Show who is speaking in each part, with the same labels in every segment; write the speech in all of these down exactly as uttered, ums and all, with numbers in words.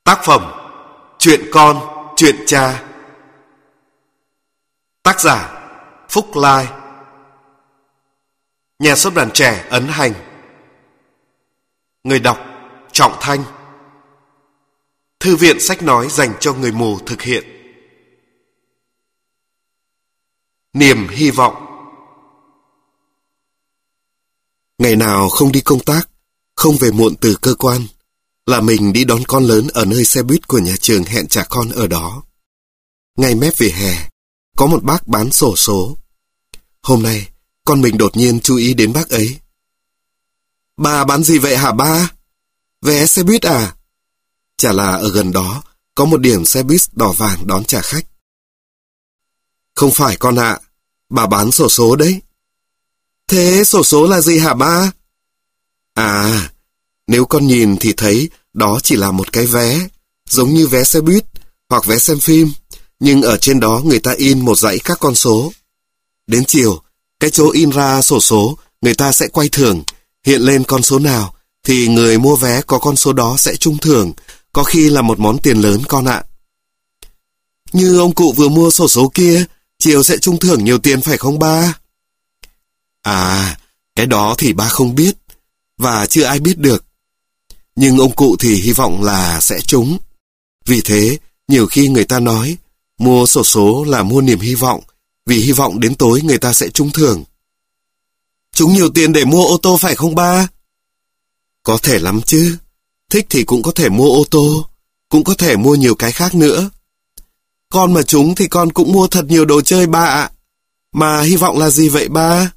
Speaker 1: Tác phẩm Chuyện con, chuyện cha. Tác giả Phúc Lai. Nhà xuất bản Trẻ ấn hành. Người đọc Trọng Thanh. Thư viện sách nói dành cho người mù thực hiện. Niềm hy vọng. Ngày nào không đi công tác, không về muộn từ cơ quan, là mình đi đón con lớn ở nơi xe buýt của nhà trường hẹn trả con ở đó. Ngay mép vỉa hè, có một bác bán xổ số. Hôm nay, con mình đột nhiên chú ý đến bác ấy. Bà bán gì vậy hả ba? Vé xe buýt à? Chả là ở gần đó, có một điểm xe buýt đỏ vàng đón trả khách. Không phải con ạ, bà bán xổ số đấy. Thế xổ số là gì hả ba? À, nếu con nhìn thì thấy đó chỉ là một cái vé, giống như vé xe buýt hoặc vé xem phim, nhưng ở trên đó người ta in một dãy các con số. Đến chiều, cái chỗ in ra sổ số, người ta sẽ quay thưởng, hiện lên con số nào, thì người mua vé có con số đó sẽ trúng thưởng, có khi là một món tiền lớn con ạ. Như ông cụ vừa mua sổ số kia, chiều sẽ trúng thưởng nhiều tiền phải không ba? À, cái đó thì ba không biết, và chưa ai biết được. Nhưng ông cụ thì hy vọng là sẽ trúng. Vì thế, nhiều khi người ta nói, mua xổ số là mua niềm hy vọng, vì hy vọng đến tối người ta sẽ trúng thưởng. Trúng nhiều tiền để mua ô tô phải không ba? Có thể lắm chứ. Thích thì cũng có thể mua ô tô, cũng có thể mua nhiều cái khác nữa. Con mà trúng thì con cũng mua thật nhiều đồ chơi ba ạ. Mà hy vọng là gì vậy ba?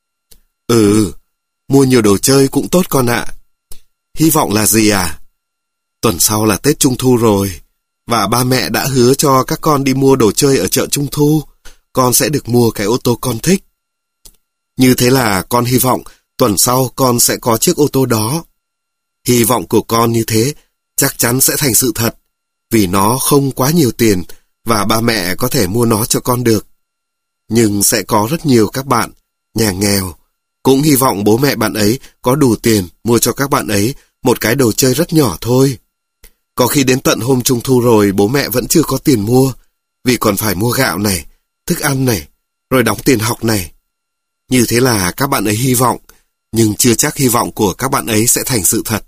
Speaker 1: Ừ, mua nhiều đồ chơi cũng tốt con ạ. Hy vọng là gì à? Tuần sau là Tết Trung Thu rồi, và ba mẹ đã hứa cho các con đi mua đồ chơi ở chợ Trung Thu. Con sẽ được mua cái ô tô con thích. Như thế là con hy vọng tuần sau con sẽ có chiếc ô tô đó. Hy vọng của con như thế chắc chắn sẽ thành sự thật, vì nó không quá nhiều tiền và ba mẹ có thể mua nó cho con được. Nhưng sẽ có rất nhiều các bạn, nhà nghèo, cũng hy vọng bố mẹ bạn ấy có đủ tiền mua cho các bạn ấy một cái đồ chơi rất nhỏ thôi. Có khi đến tận hôm Trung Thu rồi bố mẹ vẫn chưa có tiền mua, vì còn phải mua gạo này, thức ăn này, rồi đóng tiền học này. Như thế là các bạn ấy hy vọng, nhưng chưa chắc hy vọng của các bạn ấy sẽ thành sự thật.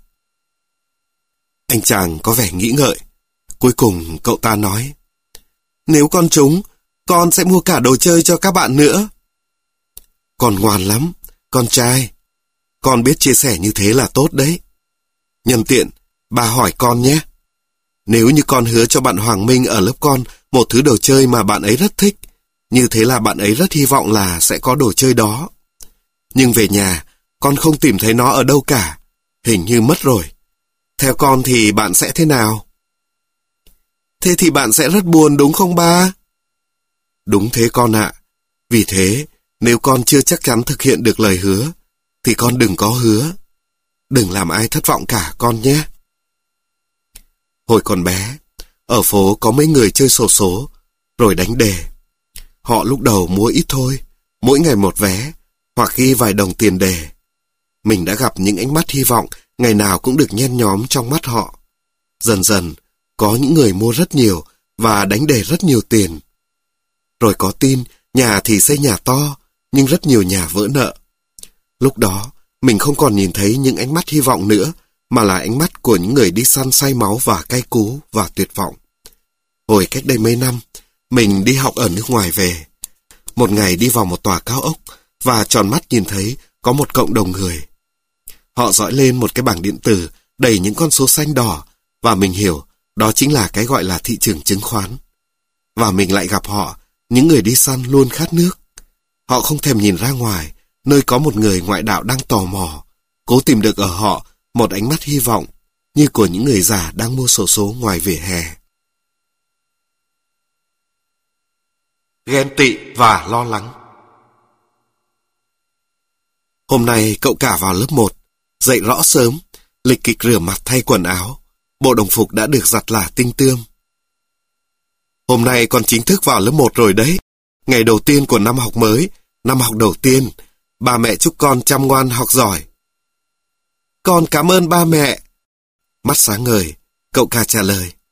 Speaker 1: Anh chàng có vẻ nghĩ ngợi. Cuối cùng cậu ta nói, nếu con trúng, con sẽ mua cả đồ chơi cho các bạn nữa. Con ngoan lắm, con trai. Con biết chia sẻ như thế là tốt đấy. Nhân tiện, bà hỏi con nhé. Nếu như con hứa cho bạn Hoàng Minh ở lớp con một thứ đồ chơi mà bạn ấy rất thích, như thế là bạn ấy rất hy vọng là sẽ có đồ chơi đó. Nhưng về nhà, con không tìm thấy nó ở đâu cả. Hình như mất rồi. Theo con thì bạn sẽ thế nào? Thế thì bạn sẽ rất buồn đúng không ba? Đúng thế con ạ. Vì thế, nếu con chưa chắc chắn thực hiện được lời hứa, thì con đừng có hứa. Đừng làm ai thất vọng cả con nhé. Hồi còn bé, ở phố có mấy người chơi xổ số, rồi đánh đề. Họ lúc đầu mua ít thôi, mỗi ngày một vé, hoặc ghi vài đồng tiền đề. Mình đã gặp những ánh mắt hy vọng ngày nào cũng được nhen nhóm trong mắt họ. Dần dần, có những người mua rất nhiều và đánh đề rất nhiều tiền. Rồi có tin, nhà thì xây nhà to, nhưng rất nhiều nhà vỡ nợ. Lúc đó, mình không còn nhìn thấy những ánh mắt hy vọng nữa, mà là ánh mắt của những người đi săn say máu và cay cú và tuyệt vọng. Hồi cách đây mấy năm, mình đi học ở nước ngoài về. Một ngày đi vào một tòa cao ốc và tròn mắt nhìn thấy có một cộng đồng người. Họ dõi lên một cái bảng điện tử đầy những con số xanh đỏ và mình hiểu đó chính là cái gọi là thị trường chứng khoán. Và mình lại gặp họ, những người đi săn luôn khát nước. Họ không thèm nhìn ra ngoài, nơi có một người ngoại đạo đang tò mò, cố tìm được ở họ một ánh mắt hy vọng như của những người già đang mua xổ số ngoài vỉa hè. Ghen tị và lo lắng. Hôm nay cậu cả vào lớp một, dậy rõ sớm, lịch kịch rửa mặt thay quần áo, bộ đồng phục đã được giặt là tinh tươm. Hôm nay con chính thức vào lớp một rồi đấy, ngày đầu tiên của năm học mới, năm học đầu tiên, ba mẹ chúc con chăm ngoan học giỏi. Con cảm ơn ba mẹ. Mắt sáng ngời, cậu cả trả lời,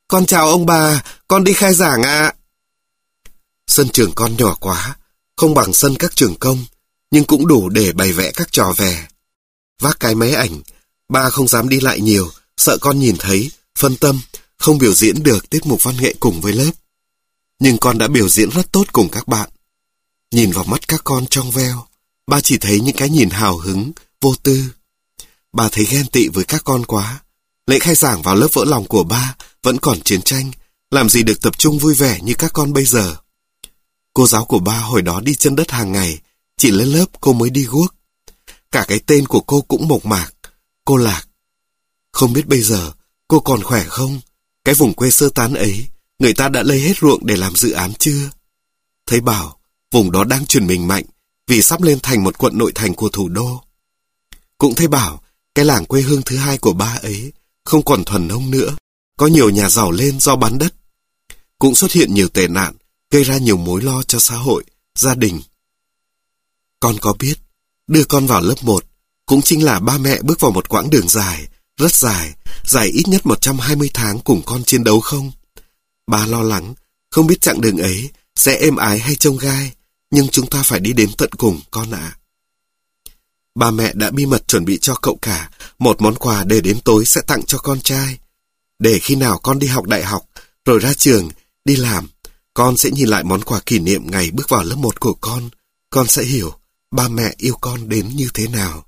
Speaker 1: Con chào ông bà, con đi khai giảng ạ. Sân trường con nhỏ quá, không bằng sân các trường công, nhưng cũng đủ để bày vẽ các trò vè. Vác cái máy ảnh, ba không dám đi lại nhiều, sợ con nhìn thấy, phân tâm, không biểu diễn được tiết mục văn nghệ cùng với lớp. Nhưng con đã biểu diễn rất tốt cùng các bạn. Nhìn vào mắt các con trong veo, ba chỉ thấy những cái nhìn hào hứng, vô tư. Ba thấy ghen tị với các con quá. Lễ khai giảng vào lớp vỡ lòng của ba vẫn còn chiến tranh, làm gì được tập trung vui vẻ như các con bây giờ. Cô giáo của ba hồi đó đi chân đất hàng ngày, chỉ lên lớp cô mới đi guốc. Cả cái tên của cô cũng mộc mạc, cô Lạc. Không biết bây giờ cô còn khỏe không? Cái vùng quê sơ tán ấy, người ta đã lấy hết ruộng để làm dự án chưa? Thấy bảo, vùng đó đang chuyển mình mạnh, vì sắp lên thành một quận nội thành của thủ đô. Cũng thấy bảo, cái làng quê hương thứ hai của ba ấy, không còn thuần nông nữa, có nhiều nhà giàu lên do bán đất. Cũng xuất hiện nhiều tệ nạn, gây ra nhiều mối lo cho xã hội, gia đình. Con có biết, đưa con vào lớp một, cũng chính là ba mẹ bước vào một quãng đường dài, rất dài, dài ít nhất một trăm hai mươi tháng cùng con chiến đấu không? Ba lo lắng, không biết chặng đường ấy sẽ êm ái hay chông gai, nhưng chúng ta phải đi đến tận cùng, con ạ. Ba mẹ đã bí mật chuẩn bị cho cậu cả một món quà để đến tối sẽ tặng cho con trai. Để khi nào con đi học đại học, rồi ra trường, đi làm, con sẽ nhìn lại món quà kỷ niệm ngày bước vào lớp một của con. Con sẽ hiểu ba mẹ yêu con đến như thế nào.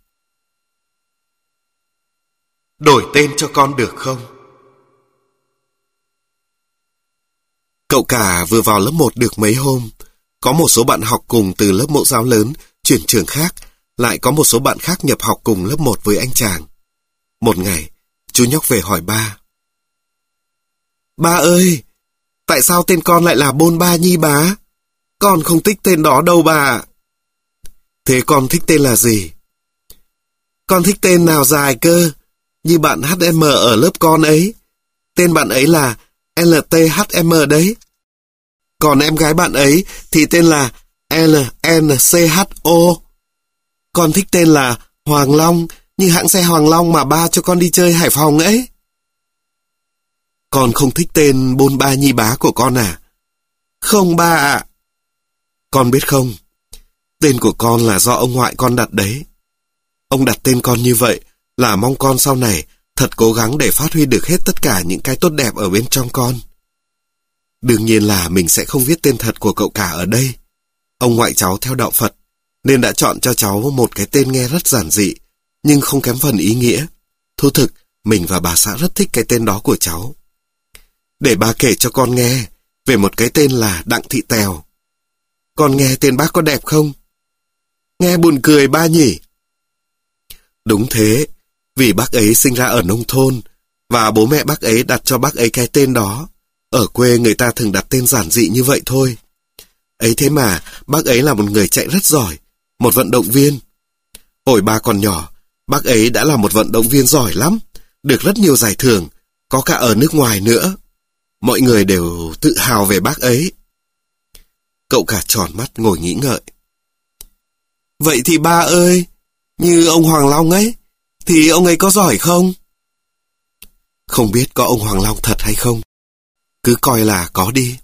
Speaker 1: Đổi tên cho con được không? Cậu cả vừa vào lớp một được mấy hôm. Có một số bạn học cùng từ lớp mẫu giáo lớn chuyển trường khác, lại có một số bạn khác nhập học cùng lớp một với anh chàng. Một ngày, chú nhóc về hỏi ba. Ba ơi, tại sao tên con lại là Bôn Ba Nhi bá? Con không thích tên đó đâu bà. Thế con thích tên là gì? Con thích tên nào dài cơ, như bạn hát em ở lớp con ấy. Tên bạn ấy là lờ tê hát em đấy. Còn em gái bạn ấy thì tên là lờ en xê hát o. Con thích tên là Hoàng Long, như hãng xe Hoàng Long mà ba cho con đi chơi Hải Phòng ấy. Con không thích tên Bôn Ba Nhi bá của con à? Không ba ạ. Con biết không, tên của con là do ông ngoại con đặt đấy. Ông đặt tên con như vậy là mong con sau này thật cố gắng để phát huy được hết tất cả những cái tốt đẹp ở bên trong con. Đương nhiên là mình sẽ không viết tên thật của cậu cả ở đây. Ông ngoại cháu theo đạo Phật, nên đã chọn cho cháu một cái tên nghe rất giản dị, nhưng không kém phần ý nghĩa. Thú thực, mình và bà xã rất thích cái tên đó của cháu. Để bà kể cho con nghe về một cái tên là Đặng Thị Tèo. Con nghe tên bác có đẹp không? Nghe buồn cười ba nhỉ? Đúng thế, vì bác ấy sinh ra ở nông thôn, và bố mẹ bác ấy đặt cho bác ấy cái tên đó. Ở quê người ta thường đặt tên giản dị như vậy thôi. Ấy thế mà, bác ấy là một người chạy rất giỏi, một vận động viên. Hồi ba còn nhỏ, bác ấy đã là một vận động viên giỏi lắm, được rất nhiều giải thưởng, có cả ở nước ngoài nữa. Mọi người đều tự hào về bác ấy. Cậu cả tròn mắt ngồi nghĩ ngợi. Vậy thì ba ơi, như ông Hoàng Long ấy, thì ông ấy có giỏi không? Không biết có ông Hoàng Long thật hay không. Cứ coi là có đi.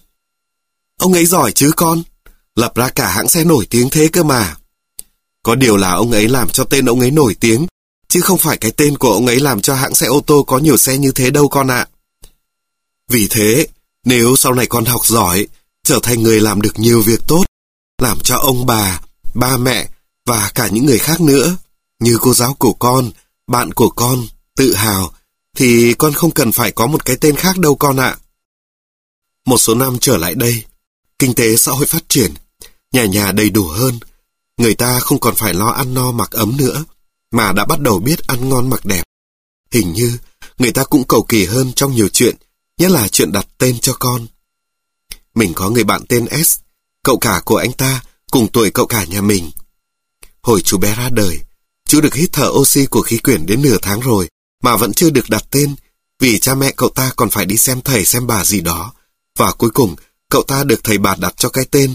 Speaker 1: Ông ấy giỏi chứ con, lập ra cả hãng xe nổi tiếng thế cơ mà. Có điều là ông ấy làm cho tên ông ấy nổi tiếng, chứ không phải cái tên của ông ấy làm cho hãng xe ô tô có nhiều xe như thế đâu con ạ. Vì thế, nếu sau này con học giỏi, trở thành người làm được nhiều việc tốt, làm cho ông bà, ba mẹ và cả những người khác nữa, như cô giáo của con, bạn của con, tự hào, thì con không cần phải có một cái tên khác đâu con ạ. Một số năm trở lại đây, kinh tế xã hội phát triển, nhà nhà đầy đủ hơn, người ta không còn phải lo ăn no mặc ấm nữa, mà đã bắt đầu biết ăn ngon mặc đẹp. Hình như người ta cũng cầu kỳ hơn trong nhiều chuyện, nhất là chuyện đặt tên cho con. Mình có người bạn tên S, cậu cả của anh ta, cùng tuổi cậu cả nhà mình. Hồi chú bé ra đời, chú được hít thở oxy của khí quyển đến nửa tháng rồi, mà vẫn chưa được đặt tên, vì cha mẹ cậu ta còn phải đi xem thầy xem bà gì đó, và cuối cùng cậu ta được thầy bà đặt cho cái tên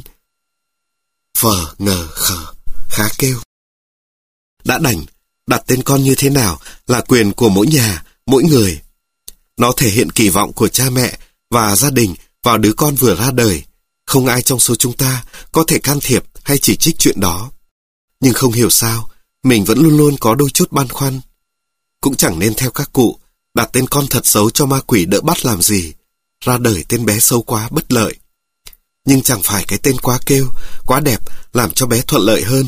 Speaker 1: Phờ ngờ khờ, khá kêu. Đã đành, đặt tên con như thế nào là quyền của mỗi nhà, mỗi người. Nó thể hiện kỳ vọng của cha mẹ và gia đình vào đứa con vừa ra đời. Không ai trong số chúng ta có thể can thiệp hay chỉ trích chuyện đó. Nhưng không hiểu sao, mình vẫn luôn luôn có đôi chút băn khoăn. Cũng chẳng nên theo các cụ, đặt tên con thật xấu cho ma quỷ đỡ bắt làm gì. Ra đời tên bé xấu quá bất lợi. Nhưng chẳng phải cái tên quá kêu, quá đẹp làm cho bé thuận lợi hơn.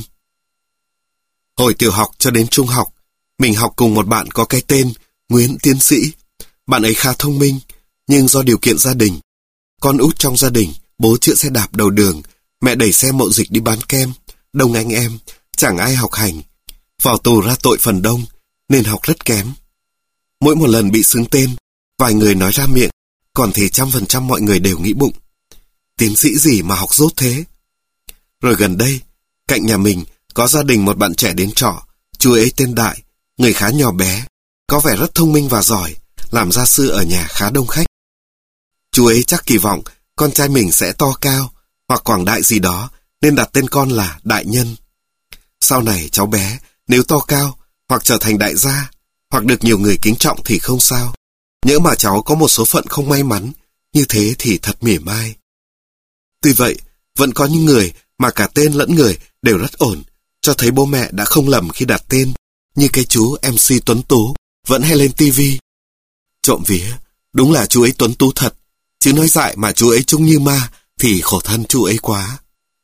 Speaker 1: Hồi tiểu học cho đến trung học, mình học cùng một bạn có cái tên Nguyễn Tiến Sĩ. Bạn ấy khá thông minh, nhưng do điều kiện gia đình, con út trong gia đình, bố chữa xe đạp đầu đường, mẹ đẩy xe mậu dịch đi bán kem, đông anh em, chẳng ai học hành. Vào tù ra tội phần đông, nên học rất kém. Mỗi một lần bị xướng tên, vài người nói ra miệng, còn thì trăm phần trăm mọi người đều nghĩ bụng. Tiến sĩ gì mà học dốt thế? Rồi gần đây, cạnh nhà mình có gia đình một bạn trẻ đến trọ, chú ấy tên Đại, người khá nhỏ bé, có vẻ rất thông minh và giỏi, làm gia sư ở nhà khá đông khách. Chú ấy chắc kỳ vọng con trai mình sẽ to cao, hoặc quảng đại gì đó, nên đặt tên con là Đại Nhân. Sau này cháu bé, nếu to cao, hoặc trở thành đại gia, hoặc được nhiều người kính trọng thì không sao. Nhỡ mà cháu có một số phận không may mắn, như thế thì thật mỉa mai. Tuy vậy, vẫn có những người mà cả tên lẫn người đều rất ổn, cho thấy bố mẹ đã không lầm khi đặt tên, như cái chú em xê Tuấn Tú, vẫn hay lên tivi. Trộm vía, đúng là chú ấy tuấn tú thật, chứ nói dại mà chú ấy trông như ma thì khổ thân chú ấy quá.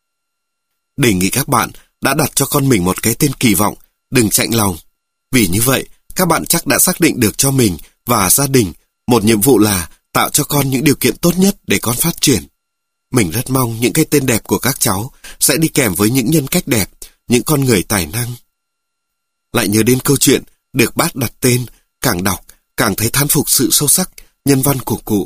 Speaker 1: Đề nghị các bạn đã đặt cho con mình một cái tên kỳ vọng, đừng chạnh lòng. Vì như vậy, các bạn chắc đã xác định được cho mình và gia đình một nhiệm vụ là tạo cho con những điều kiện tốt nhất để con phát triển. Mình rất mong những cái tên đẹp của các cháu sẽ đi kèm với những nhân cách đẹp, những con người tài năng. Lại nhớ đến câu chuyện được bác đặt tên, càng đọc càng thấy thán phục sự sâu sắc, nhân văn của cụ.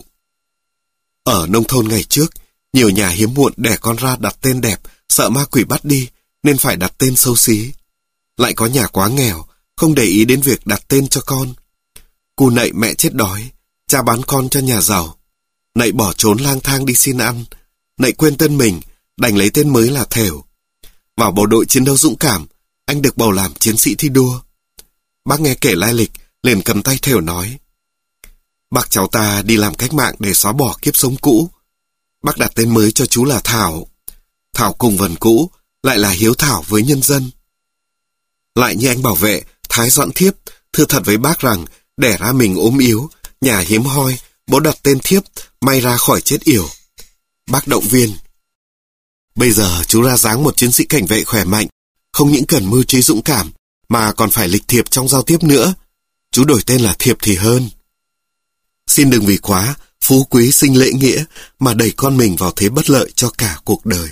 Speaker 1: Ở nông thôn ngày trước, nhiều nhà hiếm muộn đẻ con ra đặt tên đẹp, sợ ma quỷ bắt đi, nên phải đặt tên xấu xí. Lại có nhà quá nghèo, không để ý đến việc đặt tên cho con. Cu nậy mẹ chết đói, cha bán con cho nhà giàu. Nậy bỏ trốn lang thang đi xin ăn. Nậy quên tên mình, đành lấy tên mới là Thểu. Vào bộ đội chiến đấu dũng cảm, anh được bầu làm chiến sĩ thi đua. Bác nghe kể lai lịch, liền cầm tay Thểu nói: Bác cháu ta đi làm cách mạng để xóa bỏ kiếp sống cũ. Bác đặt tên mới cho chú là Thảo. Thảo cùng vần cũ, lại là hiếu thảo với nhân dân. Lại như anh bảo vệ Thái Doãn Thiếp thưa thật với bác rằng đẻ ra mình ốm yếu, nhà hiếm hoi, bố đặt tên Thiếp, may ra khỏi chết yểu. Bác động viên: Bây giờ chú ra dáng một chiến sĩ cảnh vệ khỏe mạnh, không những cần mưu trí dũng cảm, mà còn phải lịch thiệp trong giao tiếp nữa. Chú đổi tên là Thiệp thì hơn. Xin đừng vì quá phú quý sinh lễ nghĩa mà đẩy con mình vào thế bất lợi cho cả cuộc đời.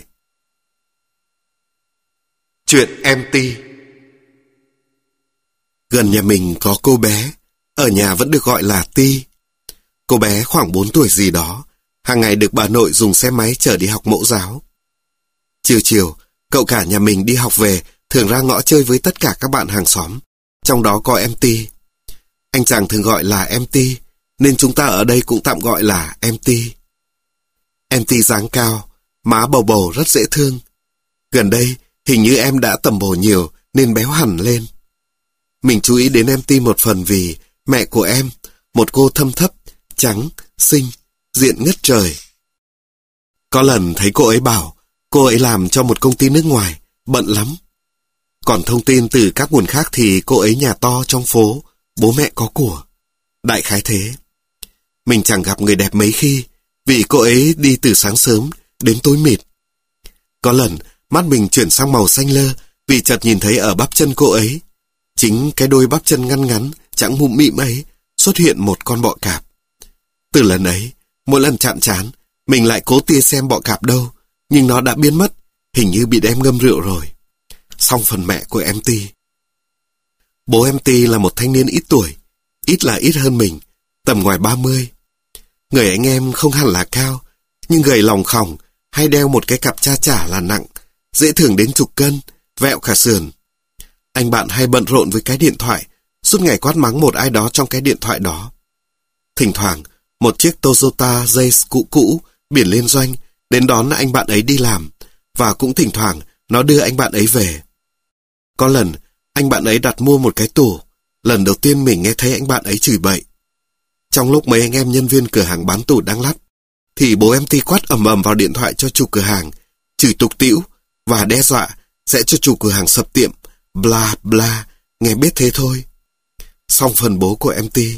Speaker 1: Chuyện em Ti. Gần nhà mình có cô bé, ở nhà vẫn được gọi là Ti. Cô bé khoảng bốn tuổi gì đó, hàng ngày được bà nội dùng xe máy chở đi học mẫu giáo. Chiều chiều, cậu cả nhà mình đi học về thường ra ngõ chơi với tất cả các bạn hàng xóm, trong đó có em Ti. Anh chàng thường gọi là em Ti, nên chúng ta ở đây cũng tạm gọi là em Ti. Em Ti dáng cao, má bầu bầu rất dễ thương. Gần đây, hình như em đã tầm bổ nhiều nên béo hẳn lên. Mình chú ý đến em Ti một phần vì mẹ của em, một cô thâm thấp, trắng, xinh, diện ngất trời. Có lần thấy cô ấy bảo cô ấy làm cho một công ty nước ngoài, bận lắm. Còn thông tin từ các nguồn khác thì cô ấy nhà to trong phố, bố mẹ có của. Đại khái thế. Mình chẳng gặp người đẹp mấy khi, vì cô ấy đi từ sáng sớm đến tối mịt. Có lần mắt mình chuyển sang màu xanh lơ vì chợt nhìn thấy ở bắp chân cô ấy, chính cái đôi bắp chân ngăn ngắn, chẳng mụm mịm ấy, xuất hiện một con bọ cạp. Từ lần ấy, mỗi lần chạm trán, mình lại cố tia xem bọ cạp đâu, nhưng nó đã biến mất, hình như bị đem ngâm rượu rồi. Xong phần mẹ của em Ti. Bố em Ti là một thanh niên ít tuổi, ít là ít hơn mình, tầm ngoài ba mươi. Người anh em không hẳn là cao, nhưng gầy lòng khòng, hay đeo một cái cặp cha chả là nặng, dễ thường đến chục cân, vẹo cả sườn. Anh bạn hay bận rộn với cái điện thoại, suốt ngày quát mắng một ai đó trong cái điện thoại đó. Thỉnh thoảng, một chiếc Toyota Yaris cũ cũ, biển liên doanh, đến đón anh bạn ấy đi làm, và cũng thỉnh thoảng nó đưa anh bạn ấy về. Có lần, anh bạn ấy đặt mua một cái tủ, lần đầu tiên mình nghe thấy anh bạn ấy chửi bậy. Trong lúc mấy anh em nhân viên cửa hàng bán tủ đang lắp, thì bố em Ti quát ầm ầm vào điện thoại cho chủ cửa hàng, chửi tục tĩu và đe dọa sẽ cho chủ cửa hàng sập tiệm, bla bla, nghe biết thế thôi. Xong phần bố của em Ti.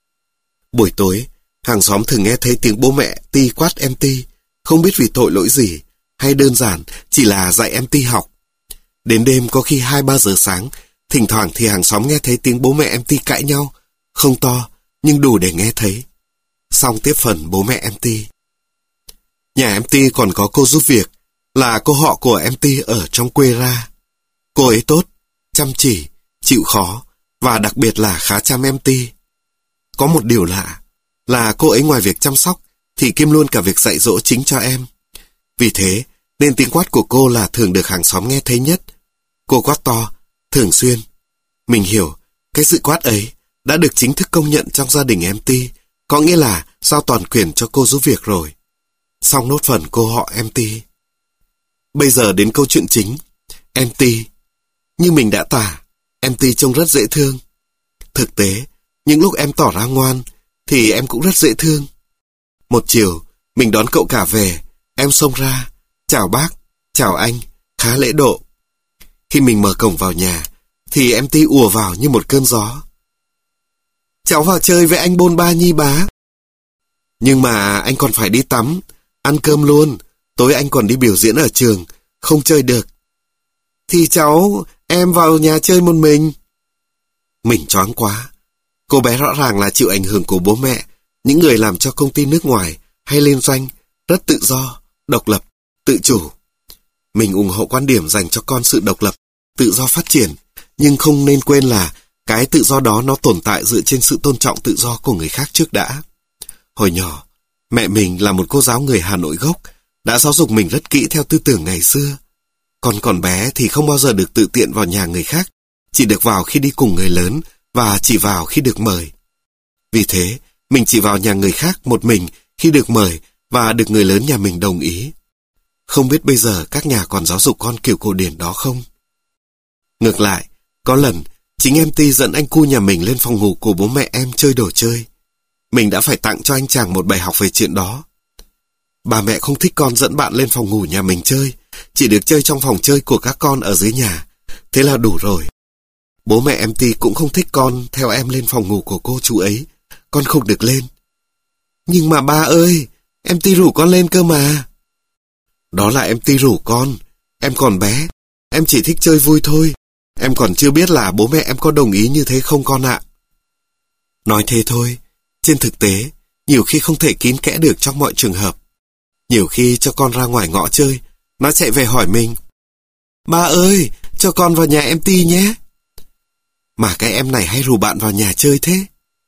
Speaker 1: Buổi tối, hàng xóm thường nghe thấy tiếng bố mẹ Ti quát em Ti, không biết vì tội lỗi gì, hay đơn giản chỉ là dạy em Ti học. Đến đêm có khi hai ba giờ sáng, thỉnh thoảng thì hàng xóm nghe thấy tiếng bố mẹ em Ti cãi nhau, không to, nhưng đủ để nghe thấy. Xong tiếp phần bố mẹ em Ti. Nhà em Ti còn có cô giúp việc, là cô họ của em Ti ở trong quê ra. Cô ấy tốt, chăm chỉ, chịu khó, và đặc biệt là khá chăm em Ti. Có một điều lạ, là cô ấy ngoài việc chăm sóc, thì kiêm luôn cả việc dạy dỗ chính cho em. Vì thế, nên tiếng quát của cô là thường được hàng xóm nghe thấy nhất. Cô quát to, thường xuyên. Mình hiểu, cái sự quát ấy đã được chính thức công nhận trong gia đình em Ti, có nghĩa là giao toàn quyền cho cô giúp việc rồi. Xong nốt phần cô họ em Ti. Bây giờ đến câu chuyện chính. Em Ti. Như mình đã tả, em Ti trông rất dễ thương. Thực tế, những lúc em tỏ ra ngoan, thì em cũng rất dễ thương. Một chiều, mình đón cậu cả về, em xông ra, chào bác, chào anh, khá lễ độ. Khi mình mở cổng vào nhà, thì em Ti ùa vào như một cơn gió. Cháu vào chơi với anh Bôn Ba Nhi bá. Nhưng mà anh còn phải đi tắm, ăn cơm luôn, tối anh còn đi biểu diễn ở trường, không chơi được. Thì cháu, em vào nhà chơi một mình. Mình choáng quá. Cô bé rõ ràng là chịu ảnh hưởng của bố mẹ, những người làm cho công ty nước ngoài hay liên doanh, rất tự do, độc lập, tự chủ. Mình ủng hộ quan điểm dành cho con sự độc lập, tự do phát triển, nhưng không nên quên là cái tự do đó nó tồn tại dựa trên sự tôn trọng tự do của người khác trước đã. Hồi nhỏ, mẹ mình là một cô giáo người Hà Nội gốc, đã giáo dục mình rất kỹ theo tư tưởng ngày xưa. Còn còn bé thì không bao giờ được tự tiện vào nhà người khác, chỉ được vào khi đi cùng người lớn và chỉ vào khi được mời. Vì thế, mình chỉ vào nhà người khác một mình khi được mời và được người lớn nhà mình đồng ý. Không biết bây giờ các nhà còn giáo dục con kiểu cổ điển đó không? Ngược lại, có lần, chính em Ti dẫn anh cu nhà mình lên phòng ngủ của bố mẹ em chơi đồ chơi. Mình đã phải tặng cho anh chàng một bài học về chuyện đó. Bà mẹ không thích con dẫn bạn lên phòng ngủ nhà mình chơi, chỉ được chơi trong phòng chơi của các con ở dưới nhà. Thế là đủ rồi. Bố mẹ em Ti cũng không thích con theo em lên phòng ngủ của cô chú ấy. Con không được lên. Nhưng mà ba ơi, em Ti rủ con lên cơ mà. Đó là em Ti rủ con. Em còn bé. Em chỉ thích chơi vui thôi. Em còn chưa biết là bố mẹ em có đồng ý như thế không con ạ. Nói thế thôi. Trên thực tế, nhiều khi không thể kín kẽ được trong mọi trường hợp. Nhiều khi cho con ra ngoài ngõ chơi, nó chạy về hỏi mình. Ba ơi, cho con vào nhà em Ti nhé. Mà cái em này hay rủ bạn vào nhà chơi thế.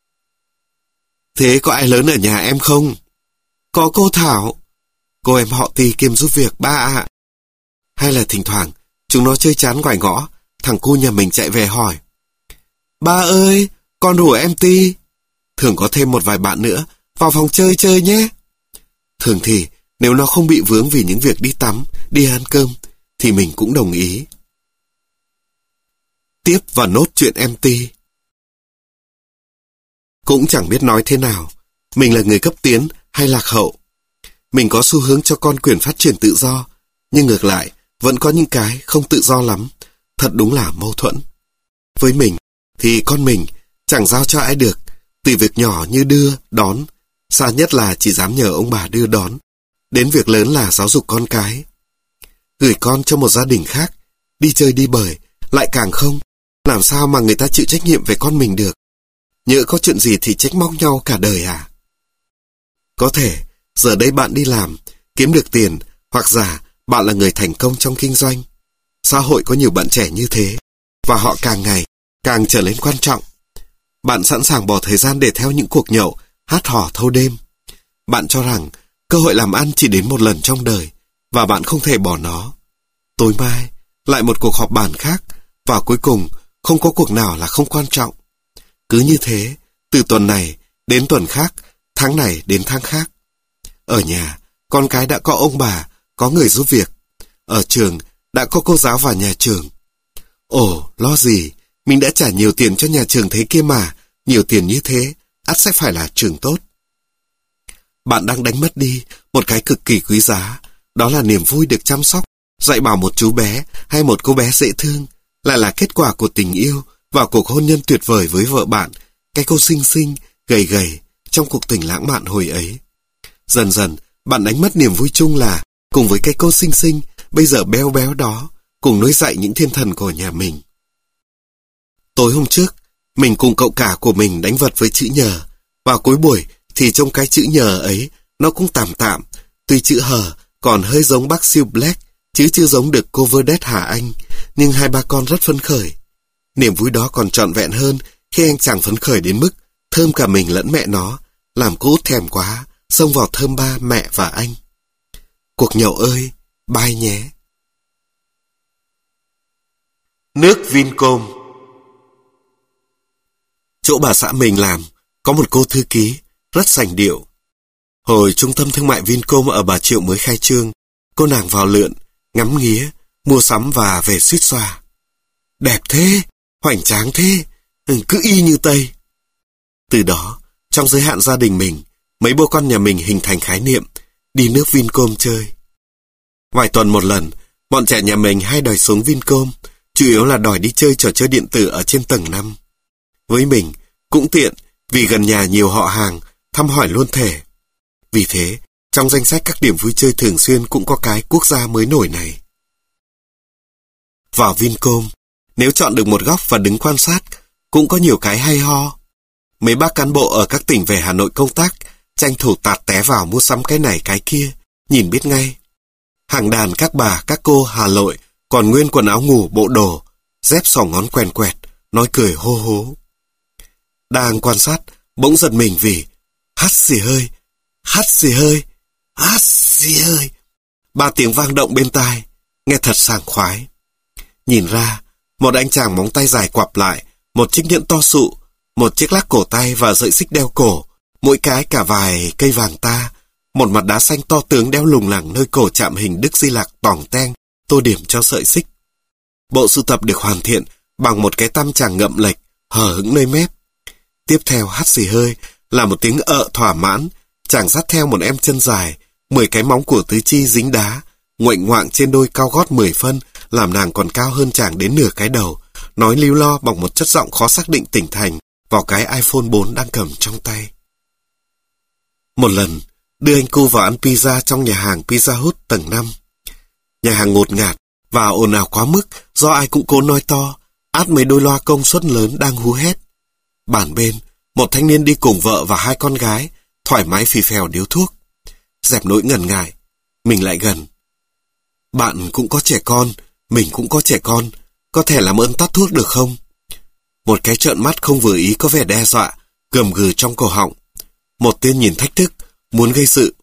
Speaker 1: Thế có ai lớn ở nhà em không? Có cô Thảo. Cô em họ Ti kiêm giúp việc ba ạ. Hay là thỉnh thoảng, chúng nó chơi chán ngoài ngõ, thằng cu nhà mình chạy về hỏi. Ba ơi, con rủ em Ti. Thường có thêm một vài bạn nữa, vào phòng chơi chơi nhé. Thường thì, nếu nó không bị vướng vì những việc đi tắm, đi ăn cơm, thì mình cũng đồng ý. Tiếp và nốt chuyện em Ti. Cũng chẳng biết nói thế nào, mình là người cấp tiến hay lạc hậu. Mình có xu hướng cho con quyền phát triển tự do, nhưng ngược lại, vẫn có những cái không tự do lắm, thật đúng là mâu thuẫn. Với mình, thì con mình chẳng giao cho ai được, từ việc nhỏ như đưa, đón, xa nhất là chỉ dám nhờ ông bà đưa đón, đến việc lớn là giáo dục con cái. Gửi con cho một gia đình khác, đi chơi đi bời, lại càng không, làm sao mà người ta chịu trách nhiệm về con mình được. Nhỡ có chuyện gì thì trách móc nhau cả đời à? Có thể, giờ đây bạn đi làm, kiếm được tiền, hoặc giả bạn là người thành công trong kinh doanh. Xã hội có nhiều bạn trẻ như thế, và họ càng ngày, càng trở nên quan trọng. Bạn sẵn sàng bỏ thời gian để theo những cuộc nhậu, hát hò thâu đêm. Bạn cho rằng cơ hội làm ăn chỉ đến một lần trong đời, và bạn không thể bỏ nó. Tối mai, lại một cuộc họp bàn khác, và cuối cùng không có cuộc nào là không quan trọng. Cứ như thế, từ tuần này đến tuần khác, tháng này đến tháng khác. Ở nhà, con cái đã có ông bà, có người giúp việc. Ở trường, đã có cô giáo vào nhà trường. Ồ, lo gì, mình đã trả nhiều tiền cho nhà trường thế kia mà, nhiều tiền như thế, ắt sẽ phải là trường tốt. Bạn đang đánh mất đi một cái cực kỳ quý giá, đó là niềm vui được chăm sóc, dạy bảo một chú bé hay một cô bé dễ thương, lại là kết quả của tình yêu và cuộc hôn nhân tuyệt vời với vợ bạn, cái cô xinh xinh, gầy gầy trong cuộc tình lãng mạn hồi ấy. Dần dần, bạn đánh mất niềm vui chung là cùng với cái cô xinh xinh, bây giờ béo béo đó, cùng nuôi dạy những thiên thần của nhà mình. Tối hôm trước, mình cùng cậu cả của mình đánh vật với chữ nhờ. Vào cuối buổi thì trong cái chữ nhờ ấy, nó cũng tạm tạm, tuy chữ hờ còn hơi giống bác siêu Black, chứ chưa giống được cô Vedette Hà Anh, nhưng hai ba con rất phấn khởi. Niềm vui đó còn trọn vẹn hơn khi anh chàng phấn khởi đến mức thơm cả mình lẫn mẹ nó, làm cô út thèm quá, xông vào thơm ba, mẹ và anh. Cuộc nhậu ơi, bye nhé. Nước Vincom. Chỗ bà xã mình làm, có một cô thư ký, rất sành điệu. Hồi trung tâm thương mại Vincom ở Bà Triệu mới khai trương, cô nàng vào lượn, ngắm nghía, mua sắm và về suýt xoa. Đẹp thế, hoành tráng thế, cứ y như Tây. Từ đó, trong giới hạn gia đình mình, mấy bố con nhà mình hình thành khái niệm đi nước Vincom chơi. Vài tuần một lần, bọn trẻ nhà mình hay đòi xuống Vincom, chủ yếu là đòi đi chơi trò chơi điện tử ở trên tầng năm. Với mình, cũng tiện vì gần nhà nhiều họ hàng, thăm hỏi luôn thể. Vì thế, trong danh sách các điểm vui chơi thường xuyên cũng có cái quốc gia mới nổi này. Vào Vincom, nếu chọn được một góc và đứng quan sát, cũng có nhiều cái hay ho. Mấy bác cán bộ ở các tỉnh về Hà Nội công tác, tranh thủ tạt té vào mua sắm cái này cái kia, nhìn biết ngay. Hàng đàn các bà, các cô Hà Nội còn nguyên quần áo ngủ bộ đồ, dép xỏ ngón quèn quẹt, nói cười hô hố. Đang quan sát, bỗng giật mình vì hắt xì hơi, hắt xì hơi, hắt xì hơi. Ba tiếng vang động bên tai, nghe thật sảng khoái. Nhìn ra, một anh chàng móng tay dài quặp lại, một chiếc nhẫn to sụ, một chiếc lắc cổ tay và sợi xích đeo cổ, mỗi cái cả vài cây vàng ta, một mặt đá xanh to tướng đeo lủng lẳng nơi cổ chạm hình Đức Di Lặc tỏng teng, tô điểm cho sợi xích. Bộ sưu tập được hoàn thiện bằng một cái tăm chàng ngậm lệch, hở hững nơi mép. Tiếp theo hắt xì hơi là một tiếng ợ thỏa mãn, chàng dắt theo một em chân dài, mười cái móng của tứ chi dính đá, ngoạnh ngoạng trên đôi cao gót mười phân, làm nàng còn cao hơn chàng đến nửa cái đầu, nói líu lo bằng một chất giọng khó xác định tỉnh thành vào cái iPhone bốn đang cầm trong tay. Một lần, đưa anh cu vào ăn pizza trong nhà hàng Pizza Hut tầng năm. Nhà hàng ngột ngạt và ồn ào quá mức do ai cũng cố nói to, át mấy đôi loa công suất lớn đang hú hét. Bàn bên, một thanh niên đi cùng vợ và hai con gái, thoải mái phì phèo điếu thuốc. Dẹp nỗi ngần ngại, mình lại gần. Bạn cũng có trẻ con, mình cũng có trẻ con, có thể làm ơn tắt thuốc được không? Một cái trợn mắt không vừa ý có vẻ đe dọa, gầm gừ trong cổ họng. Một tên nhìn thách thức, muốn gây sự.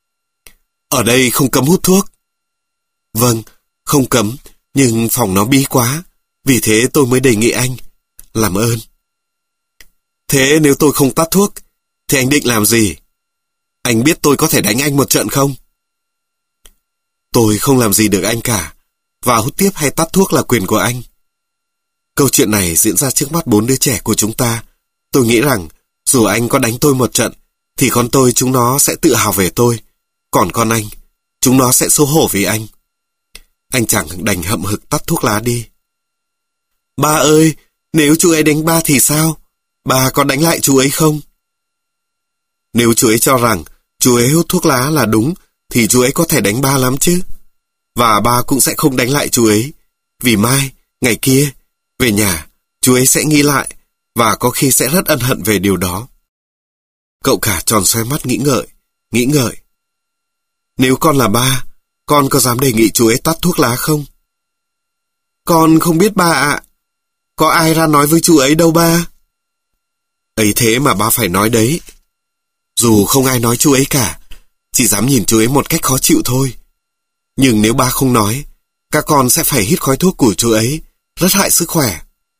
Speaker 1: Ở đây không cấm hút thuốc. Vâng, không cấm, nhưng phòng nó bí quá, vì thế tôi mới đề nghị anh. Làm ơn. Thế nếu tôi không tắt thuốc, thì anh định làm gì? Anh biết tôi có thể đánh anh một trận không? Tôi không làm gì được anh cả, và hút tiếp hay tắt thuốc là quyền của anh. Câu chuyện này diễn ra trước mắt bốn đứa trẻ của chúng ta. Tôi nghĩ rằng, dù anh có đánh tôi một trận, thì con tôi chúng nó sẽ tự hào về tôi. Còn con anh, chúng nó sẽ xấu hổ vì anh. Anh chẳng đành hậm hực tắt thuốc lá đi. Ba ơi, nếu chú ấy đánh ba thì sao? Ba có đánh lại chú ấy không? Nếu chú ấy cho rằng chú ấy hút thuốc lá là đúng, thì chú ấy có thể đánh ba lắm chứ. Và ba cũng sẽ không đánh lại chú ấy. Vì mai, ngày kia, về nhà, chú ấy sẽ nghĩ lại, và có khi sẽ rất ân hận về điều đó. Cậu cả tròn xoe mắt nghĩ ngợi, nghĩ ngợi. Nếu con là ba, con có dám đề nghị chú ấy tắt thuốc lá không? Con không biết ba ạ. Có ai ra nói với chú ấy đâu ba. Ấy thế mà ba phải nói đấy. Dù không ai nói chú ấy cả, chỉ dám nhìn chú ấy một cách khó chịu thôi. Nhưng nếu ba không nói, các con sẽ phải hít khói thuốc của chú ấy, rất hại sức khỏe.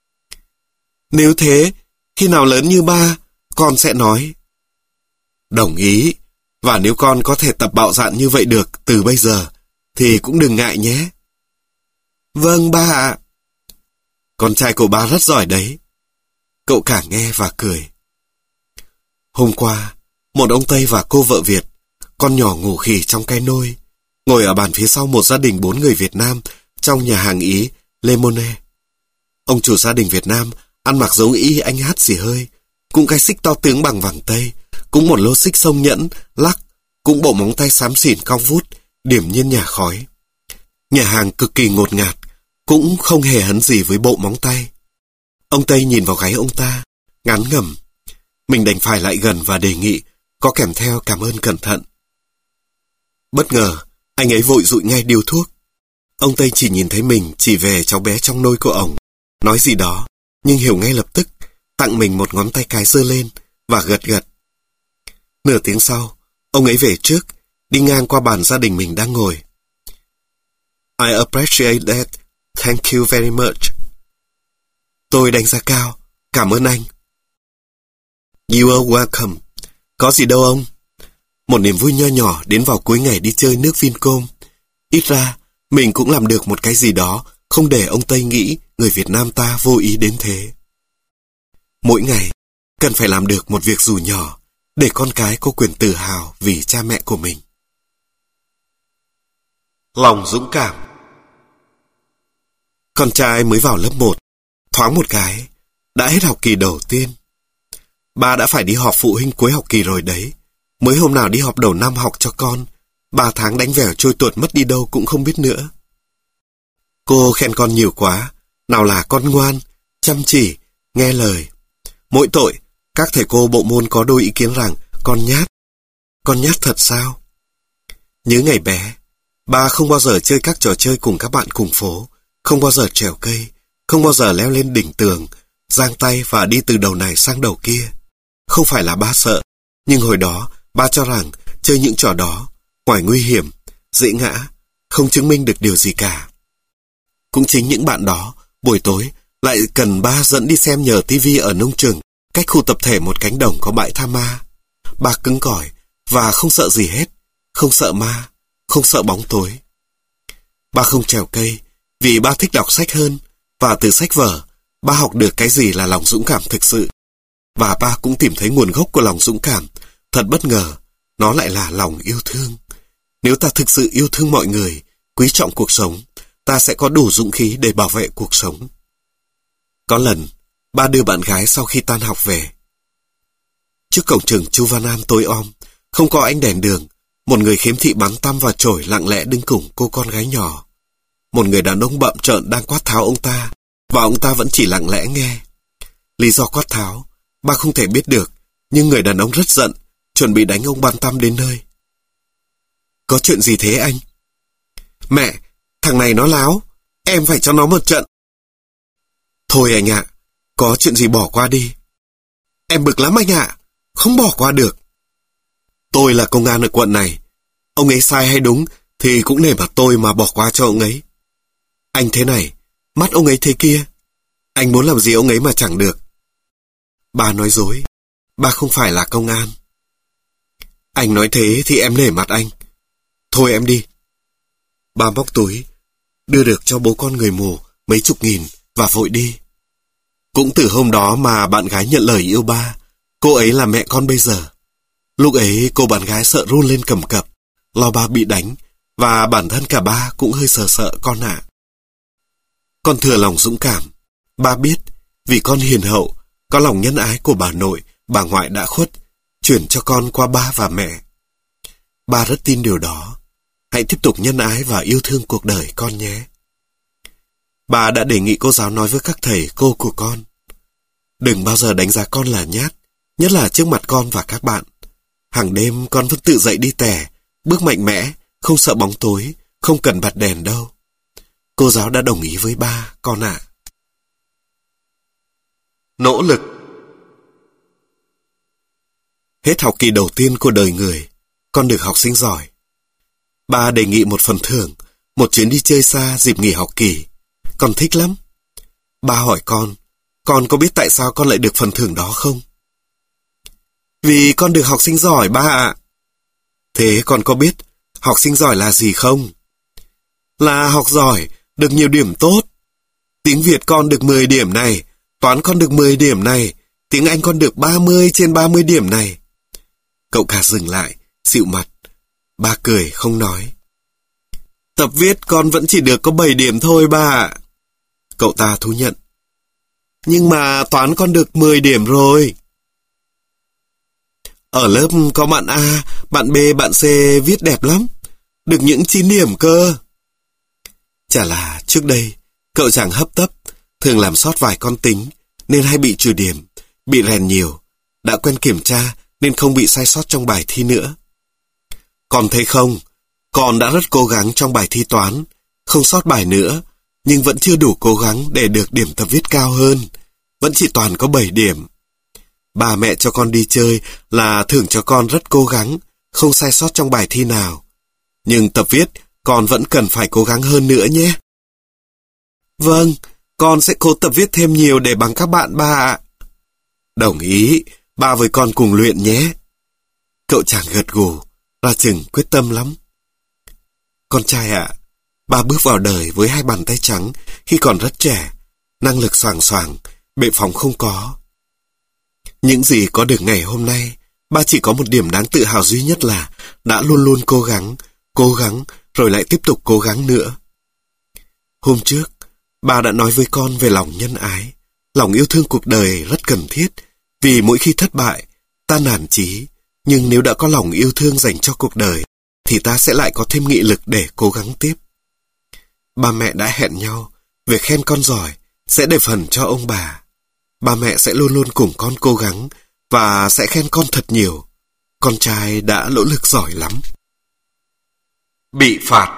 Speaker 1: Nếu thế, khi nào lớn như ba, con sẽ nói. Đồng ý, và nếu con có thể tập bạo dạn như vậy được từ bây giờ, thì cũng đừng ngại nhé. Vâng ba ạ. Con trai của ba rất giỏi đấy. Cậu cả nghe và cười. Hôm qua, một ông Tây và cô vợ Việt, con nhỏ ngủ khỉ trong cái nôi, ngồi ở bàn phía sau một gia đình bốn người Việt Nam trong nhà hàng Ý Le Monde. Ông chủ gia đình Việt Nam ăn mặc giống y anh hát xì hơi, cũng cái xích to tướng bằng vàng tây, cũng một lô xích sông nhẫn, lắc, cũng bộ móng tay xám xỉn cong vút, điểm nhiên nhả khói. Nhà hàng cực kỳ ngột ngạt, cũng không hề hấn gì với bộ móng tay. Ông Tây nhìn vào gáy ông ta, ngán ngẩm. Mình đành phải lại gần và đề nghị, có kèm theo cảm ơn cẩn thận. Bất ngờ, anh ấy vội dụi ngay điếu thuốc. Ông Tây chỉ nhìn thấy mình chỉ về cháu bé trong nôi của ổng, nói gì đó, nhưng hiểu ngay lập tức, tặng mình một ngón tay cái giơ lên và gật gật. Nửa tiếng sau, ông ấy về trước, đi ngang qua bàn gia đình mình đang ngồi. I appreciate that. Thank you very much. Tôi đánh giá cao, cảm ơn anh. You are welcome. Có gì đâu ông. Một niềm vui nho nhỏ đến vào cuối ngày đi chơi nước Vincom. Ít ra, mình cũng làm được một cái gì đó, không để ông Tây nghĩ người Việt Nam ta vô ý đến thế. Mỗi ngày, cần phải làm được một việc dù nhỏ, để con cái có quyền tự hào vì cha mẹ của mình. Lòng dũng cảm. Con trai mới vào lớp một, thoáng một cái, đã hết học kỳ đầu tiên. Ba đã phải đi họp phụ huynh cuối học kỳ rồi đấy. Mới hôm nào đi họp đầu năm học cho con, ba tháng đánh vèo trôi tuột mất đi đâu cũng không biết nữa. Cô khen con nhiều quá, nào là con ngoan, chăm chỉ, nghe lời. Mỗi tội, các thầy cô bộ môn có đôi ý kiến rằng con nhát. Con nhát thật sao? Nhớ ngày bé, ba không bao giờ chơi các trò chơi cùng các bạn cùng phố, không bao giờ trèo cây, không bao giờ leo lên đỉnh tường, giang tay và đi từ đầu này sang đầu kia. Không phải là ba sợ, nhưng hồi đó ba cho rằng chơi những trò đó, ngoài nguy hiểm, dễ ngã, không chứng minh được điều gì cả. Cũng chính những bạn đó, buổi tối lại cần ba dẫn đi xem nhờ tivi ở nông trường, cách khu tập thể một cánh đồng có bãi tha ma. Ba cứng cỏi và không sợ gì hết, không sợ ma, không sợ bóng tối. Ba không trèo cây vì ba thích đọc sách hơn, và từ sách vở ba học được cái gì là lòng dũng cảm thực sự. Và ba cũng tìm thấy nguồn gốc của lòng dũng cảm. Thật bất ngờ, nó lại là lòng yêu thương. Nếu ta thực sự yêu thương mọi người, quý trọng cuộc sống, ta sẽ có đủ dũng khí để bảo vệ cuộc sống. Có lần, ba đưa bạn gái sau khi tan học về. Trước cổng trường Chu Văn An tối om, không có ánh đèn đường, một người khiếm thị bắn tăm vào chổi lặng lẽ đứng cùng cô con gái nhỏ. Một người đàn ông bậm trợn đang quát tháo ông ta, và ông ta vẫn chỉ lặng lẽ nghe. Lý do quát tháo, ba không thể biết được, nhưng người đàn ông rất giận, chuẩn bị đánh ông bắn tăm đến nơi. Có chuyện gì thế anh? Mẹ, thằng này nó láo, em phải cho nó một trận. Thôi anh ạ, có chuyện gì bỏ qua đi. Em bực lắm anh ạ, không bỏ qua được. Tôi là công an ở quận này, ông ấy sai hay đúng thì cũng nể mặt tôi mà bỏ qua cho ông ấy. Anh thế này, mắt ông ấy thế kia, anh muốn làm gì ông ấy mà chẳng được. Ba nói dối, ba không phải là công an. Anh nói thế thì em nể mặt anh. Thôi em đi. Ba móc túi, đưa được cho bố con người mù mấy chục nghìn và vội đi. Cũng từ hôm đó mà bạn gái nhận lời yêu ba, cô ấy là mẹ con bây giờ. Lúc ấy cô bạn gái sợ run lên cầm cập, lo ba bị đánh, và bản thân cả ba cũng hơi sợ sợ con ạ. Con thừa lòng dũng cảm. Ba biết, vì con hiền hậu, có lòng nhân ái của bà nội, bà ngoại đã khuất, chuyển cho con qua ba và mẹ. Ba rất tin điều đó. Hãy tiếp tục nhân ái và yêu thương cuộc đời con nhé. Bà đã đề nghị cô giáo nói với các thầy, cô của con. Đừng bao giờ đánh giá con là nhát, nhất là trước mặt con và các bạn. Hàng đêm con vẫn tự dậy đi tè, bước mạnh mẽ, không sợ bóng tối, không cần bật đèn đâu. Cô giáo đã đồng ý với ba, con ạ. Nỗ lực. Hết học kỳ đầu tiên của đời người, con được học sinh giỏi. Ba đề nghị một phần thưởng, một chuyến đi chơi xa dịp nghỉ học kỳ. Con thích lắm. Ba hỏi con, con có biết tại sao con lại được phần thưởng đó không? Vì con được học sinh giỏi ba ạ. Thế con có biết học sinh giỏi là gì không? Là học giỏi, được nhiều điểm tốt. Tiếng Việt con được mười điểm này, toán con được mười điểm này, tiếng Anh con được ba mươi trên ba mươi điểm này. Cậu cả dừng lại, xịu mặt. Ba cười không nói. Tập viết con vẫn chỉ được có bảy điểm thôi ba ạ. Cậu ta thú nhận. Nhưng mà toán con được mười điểm rồi. Ở lớp có bạn A, bạn B, bạn C viết đẹp lắm. Được những chín điểm cơ. Chả là trước đây, cậu chàng hấp tấp, thường làm sót vài con tính, nên hay bị trừ điểm, bị rèn nhiều. Đã quen kiểm tra nên không bị sai sót trong bài thi nữa. Con thấy không, con đã rất cố gắng trong bài thi toán, không sót bài nữa, nhưng vẫn chưa đủ cố gắng để được điểm tập viết cao hơn, vẫn chỉ toàn có bảy điểm. Bà mẹ cho con đi chơi là thưởng cho con rất cố gắng, không sai sót trong bài thi nào. Nhưng tập viết, con vẫn cần phải cố gắng hơn nữa nhé. Vâng, con sẽ cố tập viết thêm nhiều để bằng các bạn ba ạ. Đồng ý, ba với con cùng luyện nhé. Cậu chàng gật gù, ra chừng quyết tâm lắm. Con trai ạ, ba bước vào đời với hai bàn tay trắng khi còn rất trẻ, năng lực xoàng xoàng, bệ phóng không có. Những gì có được ngày hôm nay, ba chỉ có một điểm đáng tự hào duy nhất là đã luôn luôn cố gắng, cố gắng, rồi lại tiếp tục cố gắng nữa. Hôm trước, ba đã nói với con về lòng nhân ái, lòng yêu thương cuộc đời rất cần thiết, vì mỗi khi thất bại, ta nản chí, nhưng nếu đã có lòng yêu thương dành cho cuộc đời, thì ta sẽ lại có thêm nghị lực để cố gắng tiếp. Ba mẹ đã hẹn nhau, việc khen con giỏi sẽ để phần cho ông bà. Ba mẹ sẽ luôn luôn cùng con cố gắng và sẽ khen con thật nhiều. Con trai đã nỗ lực giỏi lắm. Bị phạt.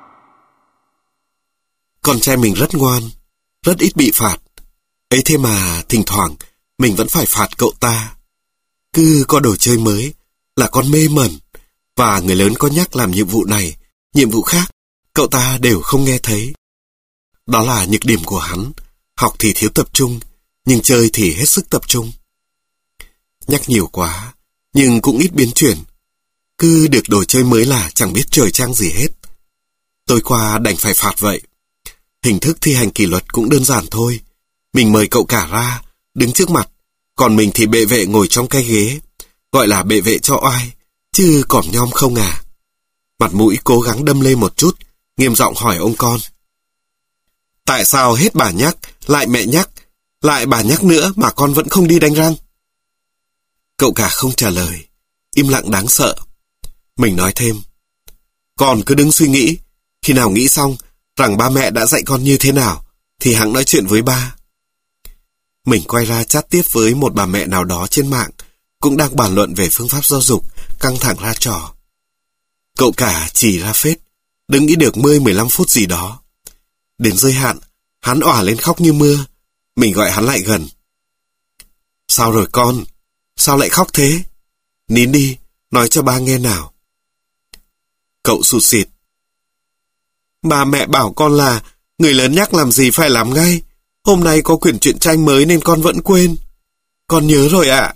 Speaker 1: Con trai mình rất ngoan, rất ít bị phạt. Ấy thế mà thỉnh thoảng mình vẫn phải phạt cậu ta. Cứ có đồ chơi mới là con mê mẩn, và người lớn có nhắc làm nhiệm vụ này, nhiệm vụ khác, cậu ta đều không nghe thấy. Đó là nhược điểm của hắn, học thì thiếu tập trung, nhưng chơi thì hết sức tập trung. Nhắc nhiều quá, nhưng cũng ít biến chuyển. Cứ được đồ chơi mới là chẳng biết trời trăng gì hết. Tối qua đành phải phạt vậy. Hình thức thi hành kỷ luật cũng đơn giản thôi. Mình mời cậu cả ra, đứng trước mặt, còn mình thì bệ vệ ngồi trong cái ghế. Gọi là bệ vệ cho oai, chứ còn nhom không à. Mặt mũi cố gắng đâm lên một chút, nghiêm giọng hỏi ông con. Tại sao hết bà nhắc, lại mẹ nhắc, lại bà nhắc nữa mà con vẫn không đi đánh răng? Cậu cả không trả lời, im lặng đáng sợ. Mình nói thêm. Con cứ đứng suy nghĩ, khi nào nghĩ xong rằng ba mẹ đã dạy con như thế nào, thì hẵng nói chuyện với ba. Mình quay ra chat tiếp với một bà mẹ nào đó trên mạng, cũng đang bàn luận về phương pháp giáo dục, căng thẳng ra trò. Cậu cả chỉ ra phết, đừng nghĩ được mười mười lăm phút gì đó. Đến giới hạn, hắn òa lên khóc như mưa. Mình gọi hắn lại gần. Sao rồi con? Sao lại khóc thế? Nín đi, nói cho ba nghe nào. Cậu sụt sịt. Bà mẹ bảo con là người lớn nhắc làm gì phải làm ngay. Hôm nay có quyển truyện tranh mới nên con vẫn quên. Con nhớ rồi ạ.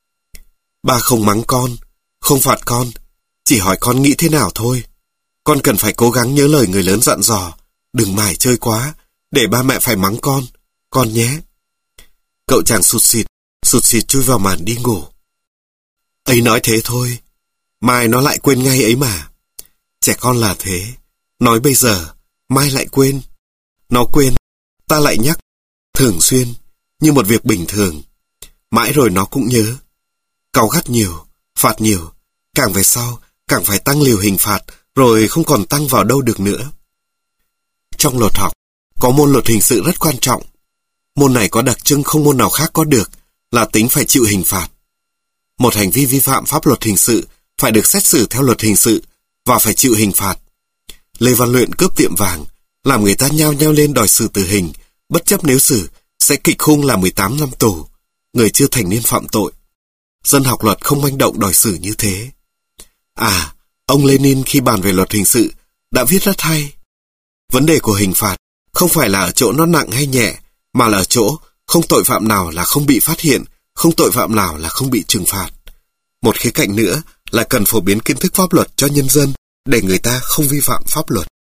Speaker 1: Ba không mắng con, không phạt con, chỉ hỏi con nghĩ thế nào thôi. Con cần phải cố gắng nhớ lời người lớn dặn dò, đừng mải chơi quá, để ba mẹ phải mắng con, con nhé. Cậu chàng sụt sịt, sụt sịt chui vào màn đi ngủ. Ấy nói thế thôi, mai nó lại quên ngay ấy mà. Trẻ con là thế, nói bây giờ, mai lại quên. Nó quên, ta lại nhắc, thường xuyên, như một việc bình thường. Mãi rồi nó cũng nhớ. Cáu gắt nhiều, phạt nhiều, càng về sau, càng phải tăng liều hình phạt, rồi không còn tăng vào đâu được nữa. Trong luật học, có môn luật hình sự rất quan trọng. Môn này có đặc trưng không môn nào khác có được, là tính phải chịu hình phạt. Một hành vi vi phạm pháp luật hình sự phải được xét xử theo luật hình sự và phải chịu hình phạt. Lê Văn Luyện cướp tiệm vàng, làm người ta nhao nhao lên đòi xử tử hình, bất chấp nếu xử sẽ kịch khung là mười tám năm tù, người chưa thành niên phạm tội. Dân học luật không manh động đòi xử như thế. À, ông Lenin khi bàn về luật hình sự đã viết rất hay. Vấn đề của hình phạt không phải là ở chỗ nó nặng hay nhẹ, mà là ở chỗ không tội phạm nào là không bị phát hiện, không tội phạm nào là không bị trừng phạt. Một khía cạnh nữa là cần phổ biến kiến thức pháp luật cho nhân dân để người ta không vi phạm pháp luật.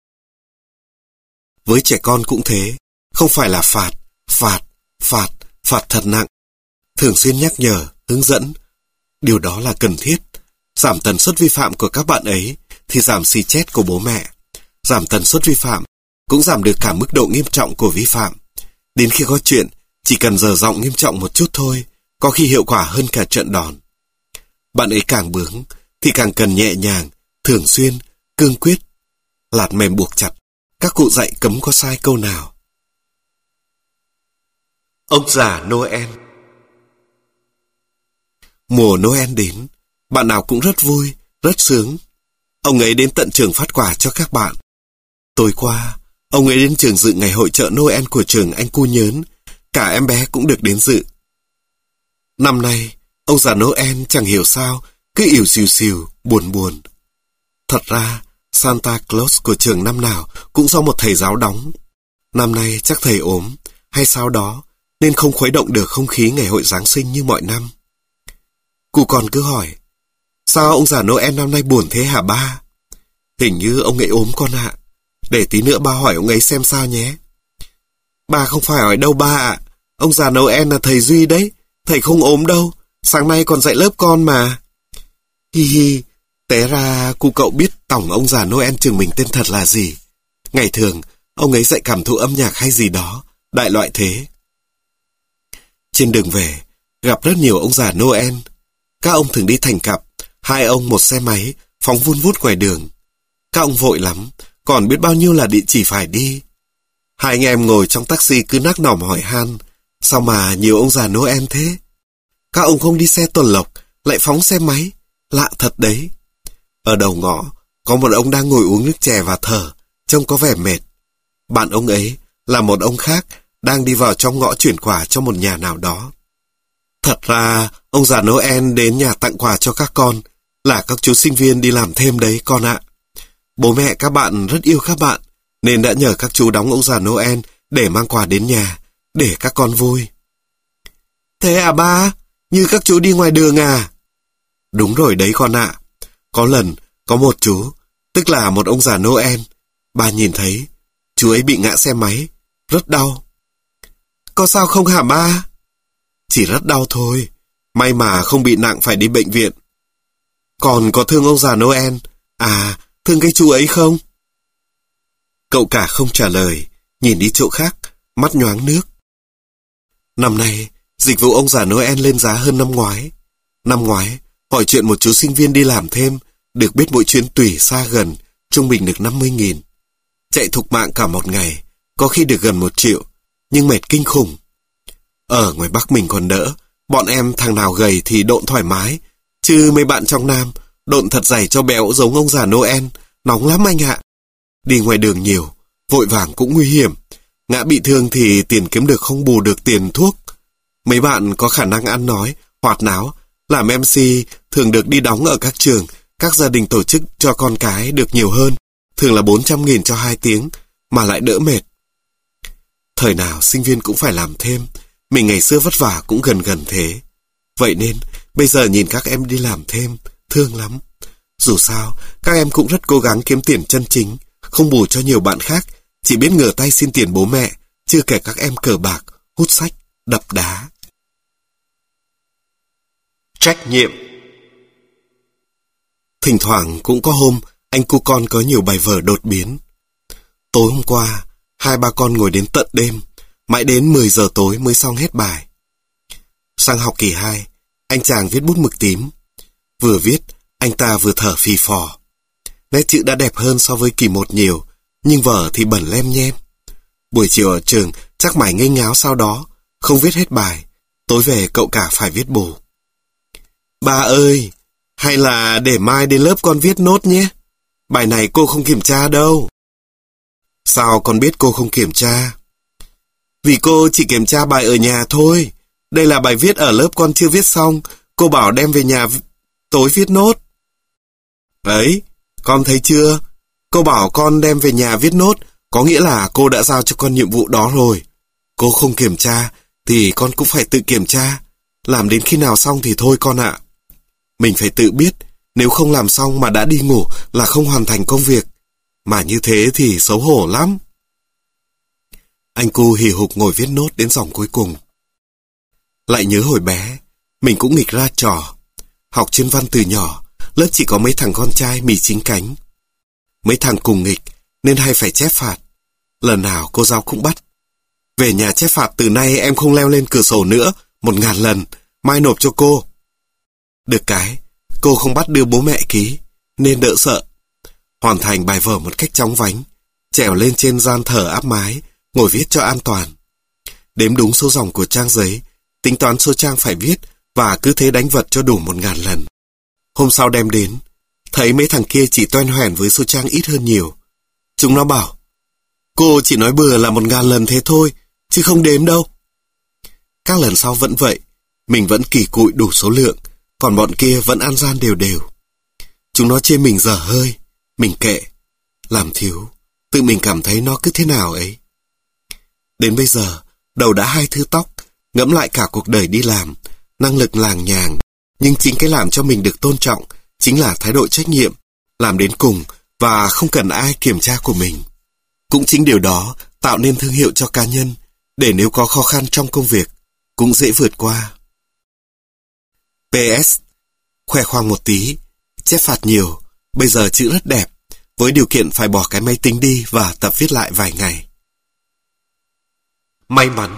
Speaker 1: Với trẻ con cũng thế, không phải là phạt, phạt, phạt, phạt thật nặng. Thường xuyên nhắc nhở, hướng dẫn. Điều đó là cần thiết. Giảm tần suất vi phạm của các bạn ấy thì giảm xì chết của bố mẹ. Giảm tần suất vi phạm cũng giảm được cả mức độ nghiêm trọng của vi phạm. Đến khi có chuyện, chỉ cần dở giọng nghiêm trọng một chút thôi, có khi hiệu quả hơn cả trận đòn. Bạn ấy càng bướng thì càng cần nhẹ nhàng, thường xuyên, cương quyết, lạt mềm buộc chặt. Các cụ dạy cấm có sai câu nào. Ông già Noel. Mùa Noel đến, bạn nào cũng rất vui, rất sướng. Ông ấy đến tận trường phát quà cho các bạn. Tối qua, ông ấy đến trường dự ngày hội chợ Noel của trường anh Cu Nhớn. Cả em bé cũng được đến dự. Năm nay, ông già Noel chẳng hiểu sao, cứ ỉu xìu xìu, buồn buồn. Thật ra, Santa Claus của trường năm nào cũng do một thầy giáo đóng. Năm nay chắc thầy ốm, hay sao đó, nên không khuấy động được không khí ngày hội Giáng sinh như mọi năm. Cụ con cứ hỏi, sao ông già Noel năm nay buồn thế hả ba? Hình như ông ấy ốm con ạ. Để tí nữa ba hỏi ông ấy xem sao nhé. Ba không phải hỏi đâu ba ạ. Ông già Noel là thầy Duy đấy. Thầy không ốm đâu. Sáng nay còn dạy lớp con mà. Hi hi. Té ra cụ cậu biết tổng ông già Noel trường mình tên thật là gì. Ngày thường, ông ấy dạy cảm thụ âm nhạc hay gì đó. Đại loại thế. Trên đường về, gặp rất nhiều ông già Noel. Các ông thường đi thành cặp. Hai ông một xe máy, phóng vun vút ngoài đường. Các ông vội lắm, còn biết bao nhiêu là địa chỉ phải đi. Hai anh em ngồi trong taxi cứ nắc nỏm hỏi han, sao mà nhiều ông già Noel thế? Các ông không đi xe tuần lộc, lại phóng xe máy, lạ thật đấy. Ở đầu ngõ, có một ông đang ngồi uống nước chè và thở, trông có vẻ mệt. Bạn ông ấy là một ông khác, đang đi vào trong ngõ chuyển quà cho một nhà nào đó. Thật ra, ông già Noel đến nhà tặng quà cho các con, là các chú sinh viên đi làm thêm đấy con ạ. Bố mẹ các bạn rất yêu các bạn, nên đã nhờ các chú đóng ông già Noel để mang quà đến nhà, để các con vui. Thế à ba? Như các chú đi ngoài đường à? Đúng rồi đấy con ạ. Có lần, có một chú, tức là một ông già Noel, ba nhìn thấy, chú ấy bị ngã xe máy, rất đau. Có sao không hả ba? Chỉ rất đau thôi, may mà không bị nặng phải đi bệnh viện. Còn có thương ông già Noel, à, thương cái chú ấy không? Cậu cả không trả lời, nhìn đi chỗ khác, mắt nhoáng nước. Năm nay, dịch vụ ông già Noel lên giá hơn năm ngoái. Năm ngoái, hỏi chuyện một chú sinh viên đi làm thêm, được biết mỗi chuyến tùy xa gần, trung bình được năm mươi nghìn. Chạy thục mạng cả một ngày, có khi được gần một triệu, nhưng mệt kinh khủng. Ở ngoài Bắc mình còn đỡ, bọn em thằng nào gầy thì độn thoải mái, chứ mấy bạn trong Nam, độn thật dày cho béo giống ông già Noel, nóng lắm anh ạ. Đi ngoài đường nhiều, vội vàng cũng nguy hiểm. Ngã bị thương thì tiền kiếm được không bù được tiền thuốc. Mấy bạn có khả năng ăn nói, hoạt náo, làm em xê thường được đi đóng ở các trường, các gia đình tổ chức cho con cái được nhiều hơn, thường là bốn trăm nghìn cho hai tiếng, mà lại đỡ mệt. Thời nào sinh viên cũng phải làm thêm, mình ngày xưa vất vả cũng gần gần thế. Vậy nên, bây giờ nhìn các em đi làm thêm, thương lắm. Dù sao, các em cũng rất cố gắng kiếm tiền chân chính, không bù cho nhiều bạn khác, chỉ biết ngửa tay xin tiền bố mẹ, chưa kể các em cờ bạc, hút sách, đập đá. Trách nhiệm. Thỉnh thoảng cũng có hôm, anh cu con có nhiều bài vở đột biến. Tối hôm qua, hai ba con ngồi đến tận đêm, mãi đến mười giờ tối mới xong hết bài. Sang học kỳ hai, anh chàng viết bút mực tím. Vừa viết, anh ta vừa thở phì phò. Nét chữ đã đẹp hơn so với kỳ một nhiều, nhưng vở thì bẩn lem nhem. Buổi chiều ở trường chắc mải ngây ngáo sau đó, không viết hết bài. Tối về cậu cả phải viết bù. Ba ơi, hay là để mai đến lớp con viết nốt nhé. Bài này cô không kiểm tra đâu. Sao con biết cô không kiểm tra? Vì cô chỉ kiểm tra bài ở nhà thôi. Đây là bài viết ở lớp con chưa viết xong, cô bảo đem về nhà tối viết nốt. Đấy, con thấy chưa? Cô bảo con đem về nhà viết nốt, có nghĩa là cô đã giao cho con nhiệm vụ đó rồi. Cô không kiểm tra, thì con cũng phải tự kiểm tra. Làm đến khi nào xong thì thôi con ạ. Mình phải tự biết, nếu không làm xong mà đã đi ngủ là không hoàn thành công việc. Mà như thế thì xấu hổ lắm. Anh cu hì hục ngồi viết nốt đến dòng cuối cùng. Lại nhớ hồi bé, mình cũng nghịch ra trò. Học chuyên văn từ nhỏ, Lớp chỉ có mấy thằng con trai mì chính cánh. Mấy thằng cùng nghịch nên hay phải chép phạt. Lần nào cô giáo cũng bắt. Về nhà chép phạt từ nay em không leo lên cửa sổ nữa, một ngàn lần, mai nộp cho cô. Được cái, cô không bắt đưa bố mẹ ký, nên đỡ sợ. Hoàn thành bài vở một cách chóng vánh, trèo lên trên gian thờ áp mái, ngồi viết cho an toàn. Đếm đúng số dòng của trang giấy, tính toán số trang phải viết và cứ thế đánh vật cho đủ một ngàn lần. Hôm sau đem đến, thấy mấy thằng kia chỉ toen hoẻn với số trang ít hơn nhiều. Chúng nó bảo, cô chỉ nói bừa là một ngàn lần thế thôi, chứ không đếm đâu. Các lần sau vẫn vậy, mình vẫn kỳ cụi đủ số lượng, còn bọn kia vẫn ăn gian đều đều. Chúng nó chê mình dở hơi, mình kệ. Làm thiếu, tự mình cảm thấy nó cứ thế nào ấy. Đến bây giờ, đầu đã hai thứ tóc, ngẫm lại cả cuộc đời đi làm, năng lực làng nhàng. Nhưng chính cái làm cho mình được tôn trọng chính là thái độ trách nhiệm, làm đến cùng và không cần ai kiểm tra của mình. Cũng chính điều đó tạo nên thương hiệu cho cá nhân, để nếu có khó khăn trong công việc, cũng dễ vượt qua. pê ét. Khoe khoang một tí, chép phạt nhiều, bây giờ chữ rất đẹp, với điều kiện phải bỏ cái máy tính đi và tập viết lại vài ngày. May mắn.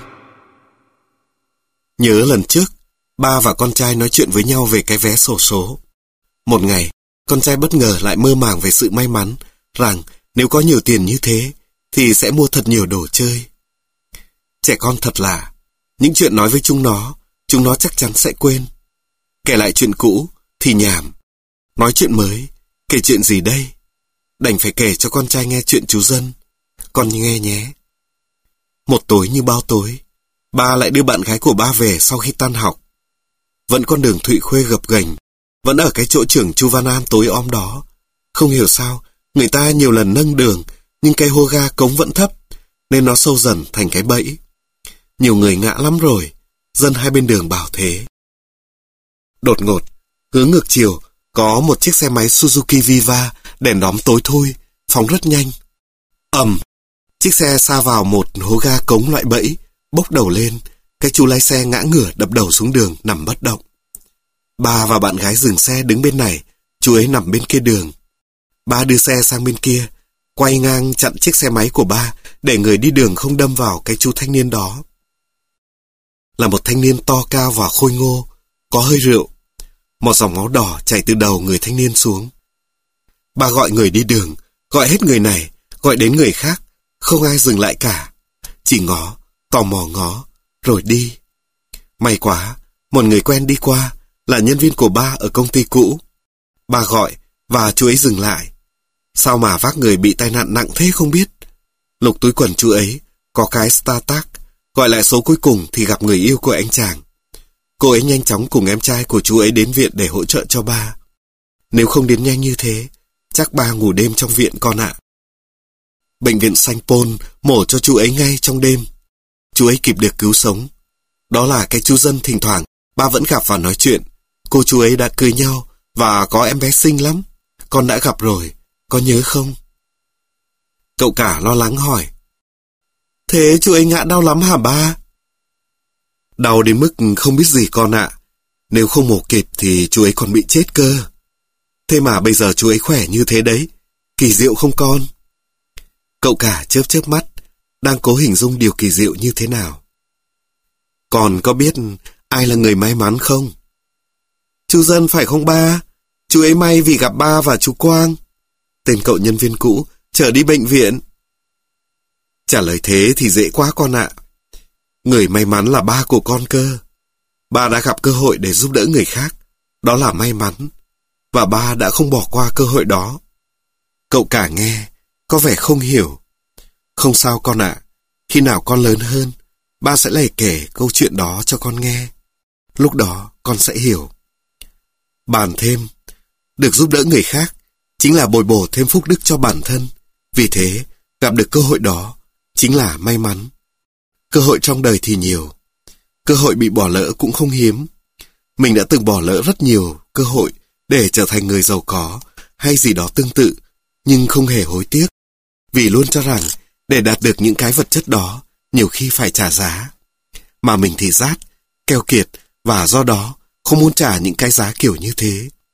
Speaker 1: Nhớ lần trước, ba và con trai nói chuyện với nhau về cái vé xổ số. Một ngày, con trai bất ngờ lại mơ màng về sự may mắn, rằng nếu có nhiều tiền như thế, thì sẽ mua thật nhiều đồ chơi. Trẻ con thật lạ, những chuyện nói với chúng nó, chúng nó chắc chắn sẽ quên. Kể lại chuyện cũ thì nhảm. Nói chuyện mới, kể chuyện gì đây? Đành phải kể cho con trai nghe chuyện chú Dân. Con nghe nhé. Một tối như bao tối, ba lại đưa bạn gái của ba về sau khi tan học. Vẫn con đường Thụy Khuê gập ghềnh, vẫn ở cái chỗ trường Chu Văn An tối om đó. Không hiểu sao, người ta nhiều lần nâng đường, nhưng cái hố ga cống vẫn thấp, nên nó sâu dần thành cái bẫy. Nhiều người ngã lắm rồi, dân hai bên đường bảo thế. Đột ngột, hướng ngược chiều, có một chiếc xe máy Suzuki Viva, đèn đóm tối thui, phóng rất nhanh. Ầm, chiếc xe sa vào một hố ga cống loại bẫy, bốc đầu lên, cái chú lái xe ngã ngửa đập đầu xuống đường, nằm bất động. Ba và bạn gái dừng xe đứng bên này, chú ấy nằm bên kia đường. Ba đưa xe sang bên kia, quay ngang chặn chiếc xe máy của ba, để người đi đường không đâm vào cái chú thanh niên đó. Là một thanh niên to cao và khôi ngô, có hơi rượu. Một dòng máu đỏ chảy từ đầu người thanh niên xuống. Ba gọi người đi đường, gọi hết người này, gọi đến người khác, không ai dừng lại cả. Chỉ ngó, tò mò ngó, rồi đi. May quá, một người quen đi qua, là nhân viên của ba ở công ty cũ. Ba gọi, và chú ấy dừng lại. Sao mà vác người bị tai nạn nặng thế không biết. Lục túi quần chú ấy, có cái StarTag, gọi lại số cuối cùng thì gặp người yêu của anh chàng. Cô ấy nhanh chóng cùng em trai của chú ấy đến viện để hỗ trợ cho ba. Nếu không đến nhanh như thế, chắc ba ngủ đêm trong viện con ạ. Bệnh viện Sanh Pôn mổ cho chú ấy ngay trong đêm. Chú ấy kịp được cứu sống. Đó là cái chú Dân thỉnh thoảng ba vẫn gặp và nói chuyện. Cô chú ấy đã cưới nhau và có em bé xinh lắm. Con đã gặp rồi, có nhớ không? Cậu cả lo lắng hỏi. Thế chú ấy ngã đau lắm hả ba? Đau đến mức không biết gì con ạ. Nếu không mổ kịp thì chú ấy còn bị chết cơ. Thế mà bây giờ chú ấy khỏe như thế đấy. Kỳ diệu không con? Cậu cả chớp chớp mắt, đang cố hình dung điều kỳ diệu như thế nào. Còn có biết ai là người may mắn không? Chú Dân phải không ba? Chú ấy may vì gặp ba và chú Quang. Tên cậu nhân viên cũ chở đi bệnh viện. Trả lời thế thì dễ quá con ạ. Người may mắn là ba của con cơ. Ba đã gặp cơ hội để giúp đỡ người khác. Đó là may mắn. Và ba đã không bỏ qua cơ hội đó. Cậu cả nghe, có vẻ không hiểu. Không sao con ạ. Khi nào con lớn hơn, ba sẽ lại kể câu chuyện đó cho con nghe. Lúc đó con sẽ hiểu. Bàn thêm, được giúp đỡ người khác chính là bồi bổ thêm phúc đức cho bản thân. Vì thế, gặp được cơ hội đó chính là may mắn. Cơ hội trong đời thì nhiều. Cơ hội bị bỏ lỡ cũng không hiếm. Mình đã từng bỏ lỡ rất nhiều cơ hội để trở thành người giàu có hay gì đó tương tự, nhưng không hề hối tiếc. Vì luôn cho rằng để đạt được những cái vật chất đó, nhiều khi phải trả giá. Mà mình thì rát, keo kiệt và do đó không muốn trả những cái giá kiểu như thế.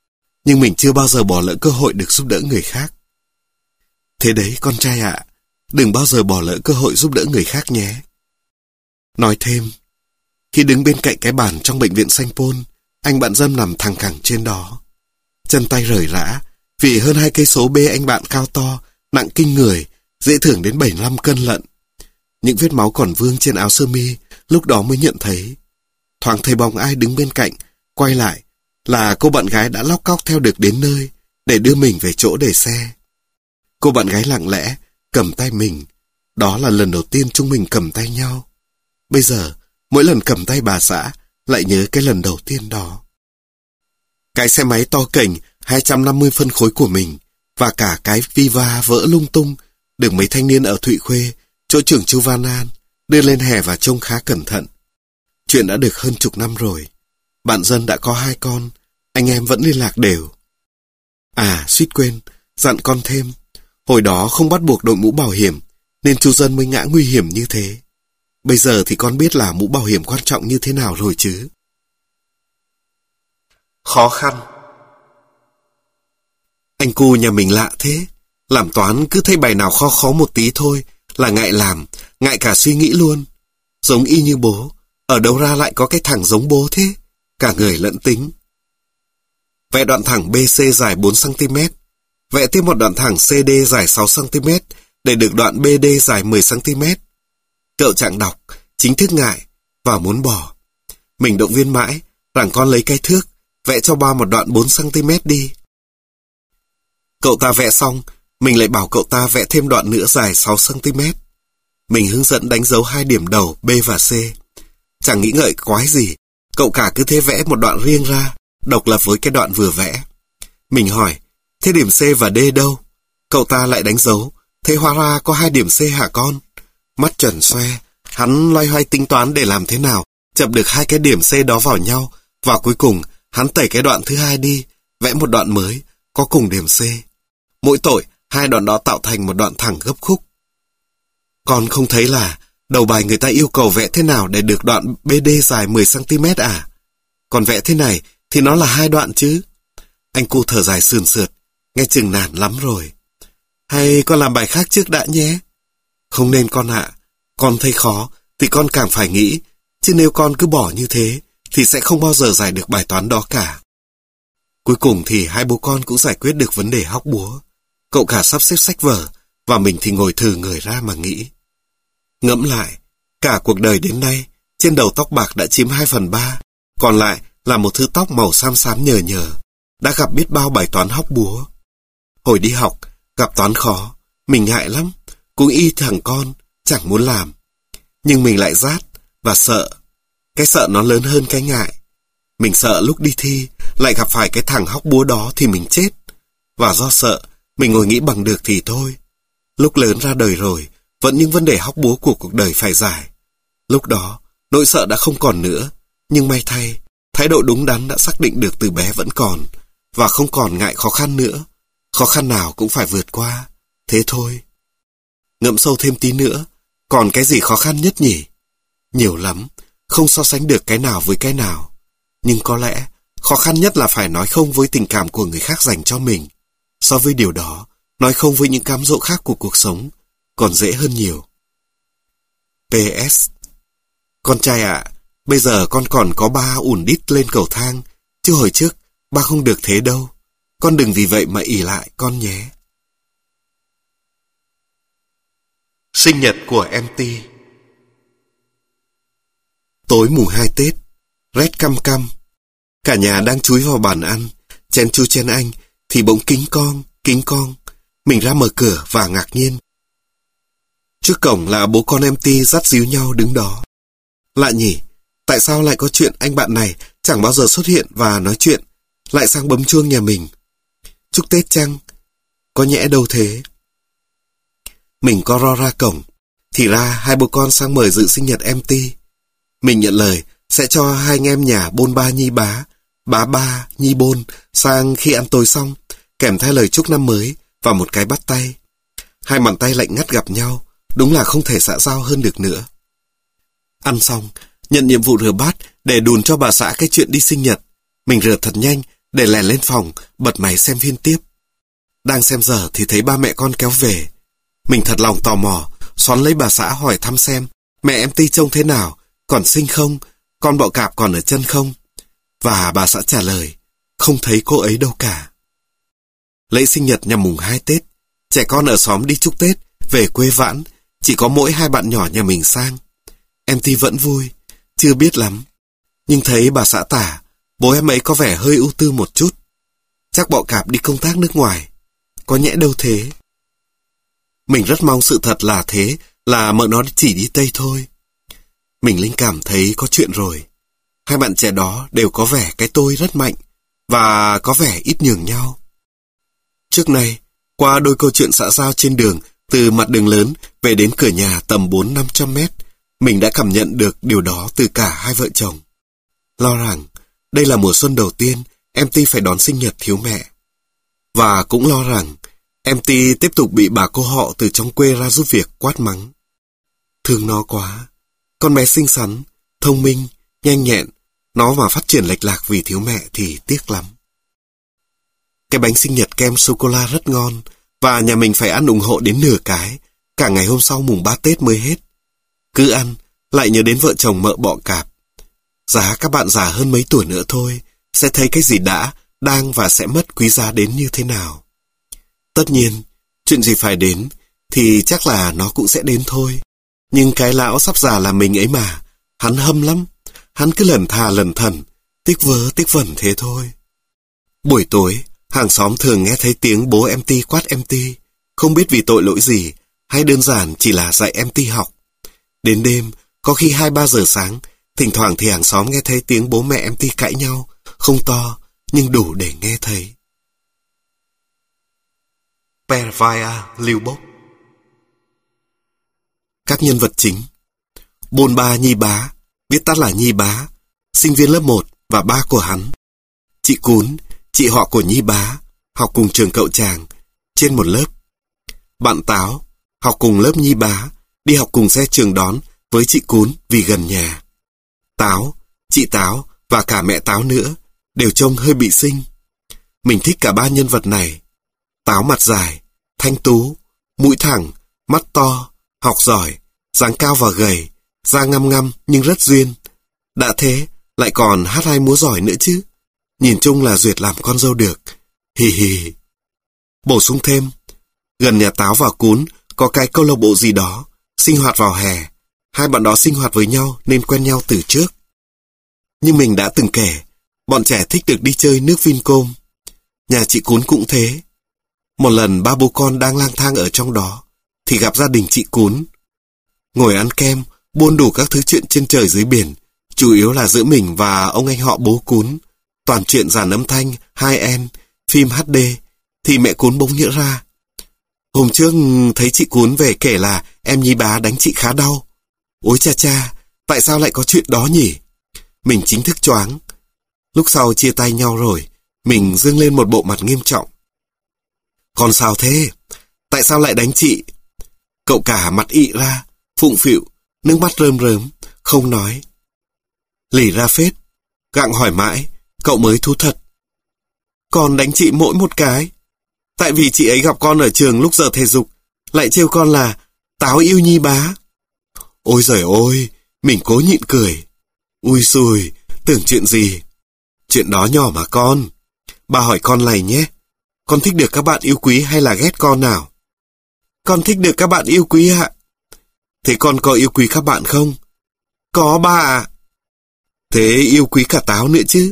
Speaker 1: nhưng mình chưa bao giờ bỏ lỡ cơ hội được giúp đỡ người khác. Thế đấy con trai ạ, đừng bao giờ bỏ lỡ cơ hội giúp đỡ người khác nhé. Nói thêm, khi đứng bên cạnh cái bàn trong bệnh viện Sanh Pôn, anh bạn Dâm nằm thẳng cẳng trên đó. Chân tay rời rã, vì hơn hai cây số bê anh bạn cao to, nặng kinh người, dễ thưởng đến bảy mươi lăm cân lận. Những vết máu còn vương trên áo sơ mi, lúc đó mới nhận thấy. Thoáng thấy bóng ai đứng bên cạnh, quay lại, là cô bạn gái đã lóc cóc theo được đến nơi, để đưa mình về chỗ để xe. Cô bạn gái lặng lẽ, cầm tay mình. Đó là lần đầu tiên chúng mình cầm tay nhau. Bây giờ, mỗi lần cầm tay bà xã, lại nhớ cái lần đầu tiên đó. Cái xe máy to kềnh hai trăm năm mươi phân khối của mình, và cả cái Viva vỡ lung tung, được mấy thanh niên ở Thụy Khuê, chỗ trưởng Chu Văn An, đưa lên hè và trông khá cẩn thận. Chuyện đã được hơn chục năm rồi. Bạn Dân đã có hai con, anh em vẫn liên lạc đều. À, suýt quên, dặn con thêm. Hồi đó không bắt buộc đội mũ bảo hiểm, nên chú Dân mới ngã nguy hiểm như thế. Bây giờ thì con biết là mũ bảo hiểm quan trọng như thế nào rồi chứ. Khó khăn. Anh cu nhà mình lạ thế. Làm toán cứ thấy bài nào khó khó một tí thôi là ngại làm, ngại cả suy nghĩ luôn. Giống y như bố. Ở đâu ra lại có cái thằng giống bố thế? Cả người lẫn tính. Vẽ đoạn thẳng bê xê dài bốn xăng ti mét. Vẽ tiếp một đoạn thẳng xê đê dài sáu xăng ti mét để được đoạn bê đê dài mười xăng ti mét. Cậu chẳng đọc, chính thức ngại và muốn bỏ. Mình động viên mãi, rằng con lấy cái thước, vẽ cho ba một đoạn bốn xăng ti mét đi. Cậu ta vẽ xong, mình lại bảo cậu ta vẽ thêm đoạn nữa dài sáu xăng ti mét. Mình hướng dẫn đánh dấu hai điểm đầu B và C. Chẳng nghĩ ngợi quái gì, cậu cả cứ thế vẽ một đoạn riêng ra, độc lập với cái đoạn vừa vẽ. Mình hỏi, thế điểm C và D đâu? Cậu ta lại đánh dấu, thế hóa ra có hai điểm C hả con? Mắt trần xoe, hắn loay hoay tính toán để làm thế nào chập được hai cái điểm C đó vào nhau, và cuối cùng hắn tẩy cái đoạn thứ hai đi, vẽ một đoạn mới, có cùng điểm C. Mỗi tội, hai đoạn đó tạo thành một đoạn thẳng gấp khúc. Con không thấy là đầu bài người ta yêu cầu vẽ thế nào để được đoạn bê đê dài mười xăng ti mét à? Còn vẽ thế này thì nó là hai đoạn chứ. Anh cu thở dài sườn sượt, nghe chừng nản lắm rồi. Hay con làm bài khác trước đã nhé? Không nên con ạ. Con thấy khó thì con càng phải nghĩ, chứ nếu con cứ bỏ như thế thì sẽ không bao giờ giải được bài toán đó cả. Cuối cùng thì hai bố con cũng giải quyết được vấn đề hóc búa. Cậu cả sắp xếp sách vở, và mình thì ngồi thừ người ra mà nghĩ. Ngẫm lại, cả cuộc đời đến nay, trên đầu tóc bạc đã chiếm hai phần ba, còn lại là một thứ tóc màu xám xám nhờ nhờ, đã gặp biết bao bài toán hóc búa. Hồi đi học, gặp toán khó, mình ngại lắm, cũng y thằng con, chẳng muốn làm. Nhưng mình lại rát và sợ. Cái sợ nó lớn hơn cái ngại. Mình sợ lúc đi thi, lại gặp phải cái thằng hóc búa đó thì mình chết. Và do sợ, mình ngồi nghĩ bằng được thì thôi. Lúc lớn ra đời rồi, vẫn những vấn đề hóc búa của cuộc đời phải giải. Lúc đó, nỗi sợ đã không còn nữa. Nhưng may thay, thái độ đúng đắn đã xác định được từ bé vẫn còn, và không còn ngại khó khăn nữa. Khó khăn nào cũng phải vượt qua. Thế thôi. Ngẫm sâu thêm tí nữa, còn cái gì khó khăn nhất nhỉ? Nhiều lắm, không so sánh được cái nào với cái nào. Nhưng có lẽ, khó khăn nhất là phải nói không với tình cảm của người khác dành cho mình. So với điều đó, nói không với những cám dỗ khác của cuộc sống còn dễ hơn nhiều. pê ét. Con trai ạ, à, bây giờ con còn có ba ủn đít lên cầu thang, chứ hồi trước ba không được thế đâu. Con đừng vì vậy mà ỷ lại con nhé. Sinh nhật của em Ti. Tối mùng hai Tết, rét căm căm. Cả nhà đang chúi vào bàn ăn, chén chu chén anh, thì bỗng kính con, kính con. Mình ra mở cửa và ngạc nhiên. Trước cổng là bố con em Ti dắt díu nhau đứng đó. Lạ nhỉ, tại sao lại có chuyện anh bạn này chẳng bao giờ xuất hiện và nói chuyện, lại sang bấm chuông nhà mình? Chúc Tết chăng? Có nhẽ đâu thế. Mình co ro ra cổng, thì ra hai bố con sang mời dự sinh nhật em Ti. Mình nhận lời sẽ cho hai anh em nhà Bôn Ba Nhi Bá, Bá Ba Nhi Bôn sang khi ăn tối xong, kèm theo lời chúc năm mới và một cái bắt tay. Hai bàn tay lạnh ngắt gặp nhau, đúng là không thể xã giao hơn được nữa. Ăn xong, nhận nhiệm vụ rửa bát để đùn cho bà xã cái chuyện đi sinh nhật. Mình rửa thật nhanh để lèn lên phòng, bật máy xem phim tiếp. Đang xem giờ thì thấy ba mẹ con kéo về. Mình thật lòng tò mò, xoắn lấy bà xã hỏi thăm xem mẹ em Ti trông thế nào, còn xinh không, con bọ cạp còn ở chân không. Và bà xã trả lời, không thấy cô ấy đâu cả. Lễ sinh nhật nhằm mùng hai Tết, trẻ con ở xóm đi chúc Tết, về quê vãn, chỉ có mỗi hai bạn nhỏ nhà mình sang. Em Ti vẫn vui, chưa biết lắm. Nhưng thấy bà xã tả, bố em ấy có vẻ hơi ưu tư một chút. Chắc bọ cạp đi công tác nước ngoài. Có nhẽ đâu thế. Mình rất mong sự thật là thế, là mợ nó chỉ đi Tây thôi. Mình linh cảm thấy có chuyện rồi. Hai bạn trẻ đó đều có vẻ cái tôi rất mạnh, và có vẻ ít nhường nhau. Trước nay, qua đôi câu chuyện xã giao trên đường, từ mặt đường lớn về đến cửa nhà tầm bốn năm trăm mét, mình đã cảm nhận được điều đó từ cả hai vợ chồng. Lo rằng, đây là mùa xuân đầu tiên, em Ti phải đón sinh nhật thiếu mẹ. Và cũng lo rằng, em Ti tiếp tục bị bà cô họ từ trong quê ra giúp việc quát mắng. Thương nó quá. Con bé xinh xắn, thông minh, nhanh nhẹn, nó mà phát triển lệch lạc vì thiếu mẹ thì tiếc lắm. Cái bánh sinh nhật kem sô-cô-la rất ngon, và nhà mình phải ăn ủng hộ đến nửa cái, cả ngày hôm sau mùng ba Tết mới hết. Cứ ăn, lại nhớ đến vợ chồng mợ bọ cạp. Giá các bạn già hơn mấy tuổi nữa thôi, sẽ thấy cái gì đã, đang và sẽ mất quý giá đến như thế nào. Tất nhiên, chuyện gì phải đến, thì chắc là nó cũng sẽ đến thôi. Nhưng cái lão sắp già là mình ấy mà, hắn hâm lắm. Hắn cứ lẩn thà lẩn thẩn, tiếc vớ tiếc vẩn thế thôi. Buổi tối, hàng xóm thường nghe thấy tiếng bố em Ti quát em Ti, không biết vì tội lỗi gì, hay đơn giản chỉ là dạy em Ti học. Đến đêm, có khi hai ba giờ sáng, thỉnh thoảng thì hàng xóm nghe thấy tiếng bố mẹ em Ti cãi nhau, không to, nhưng đủ để nghe thấy. Pervaya lưu bốc. Các nhân vật chính: Bôn Ba Nhi Bá, viết tắt là Nhi Bá, sinh viên lớp một và ba của hắn. Chị Cún, chị họ của Nhi Bá, học cùng trường cậu chàng, trên một lớp. Bạn Táo, học cùng lớp Nhi Bá, đi học cùng xe trường đón với chị Cún vì gần nhà. Táo, chị Táo và cả mẹ Táo nữa, đều trông hơi bị xinh. Mình thích cả ba nhân vật này. Táo mặt dài, thanh tú, mũi thẳng, mắt to, học giỏi, dáng cao và gầy, da ngăm ngăm nhưng rất duyên. Đã thế, lại còn hát hay múa giỏi nữa chứ. Nhìn chung là duyệt làm con dâu được. Hì hì. Bổ sung thêm, gần nhà Táo và Cún có cái câu lạc bộ gì đó, sinh hoạt vào hè. Hai bạn đó sinh hoạt với nhau nên quen nhau từ trước. Như mình đã từng kể, bọn trẻ thích được đi chơi nước Vincom. Nhà chị Cún cũng thế. Một lần ba bố con đang lang thang ở trong đó, thì gặp gia đình chị Cún. Ngồi ăn kem, buôn đủ các thứ chuyện trên trời dưới biển, chủ yếu là giữa mình và ông anh họ bố Cún. Toàn chuyện dàn âm thanh, hai N, phim hát đê, thì mẹ Cún bỗng nhỡ ra. Hôm trước thấy chị Cún về kể là em Nhi Bá đánh chị khá đau. Ôi cha cha, tại sao lại có chuyện đó nhỉ? Mình chính thức choáng. Lúc sau chia tay nhau rồi, mình dương lên một bộ mặt nghiêm trọng. Còn sao thế? Tại sao lại đánh chị? Cậu cả mặt ị ra, phụng phịu, nước mắt rơm rớm, không nói. Lỉ ra phết, gặng hỏi mãi, cậu mới thú thật. Con đánh chị mỗi một cái. Tại vì chị ấy gặp con ở trường lúc giờ thể dục, lại trêu con là Táo yêu Nhi Bá. Ôi giời ôi, mình cố nhịn cười. Ui xùi, tưởng chuyện gì? Chuyện đó nhỏ mà con. Bà hỏi con này nhé, con thích được các bạn yêu quý hay là ghét con nào? Con thích được các bạn yêu quý ạ. Thế con có yêu quý các bạn không? Có ba ạ. Thế yêu quý cả Táo nữa chứ?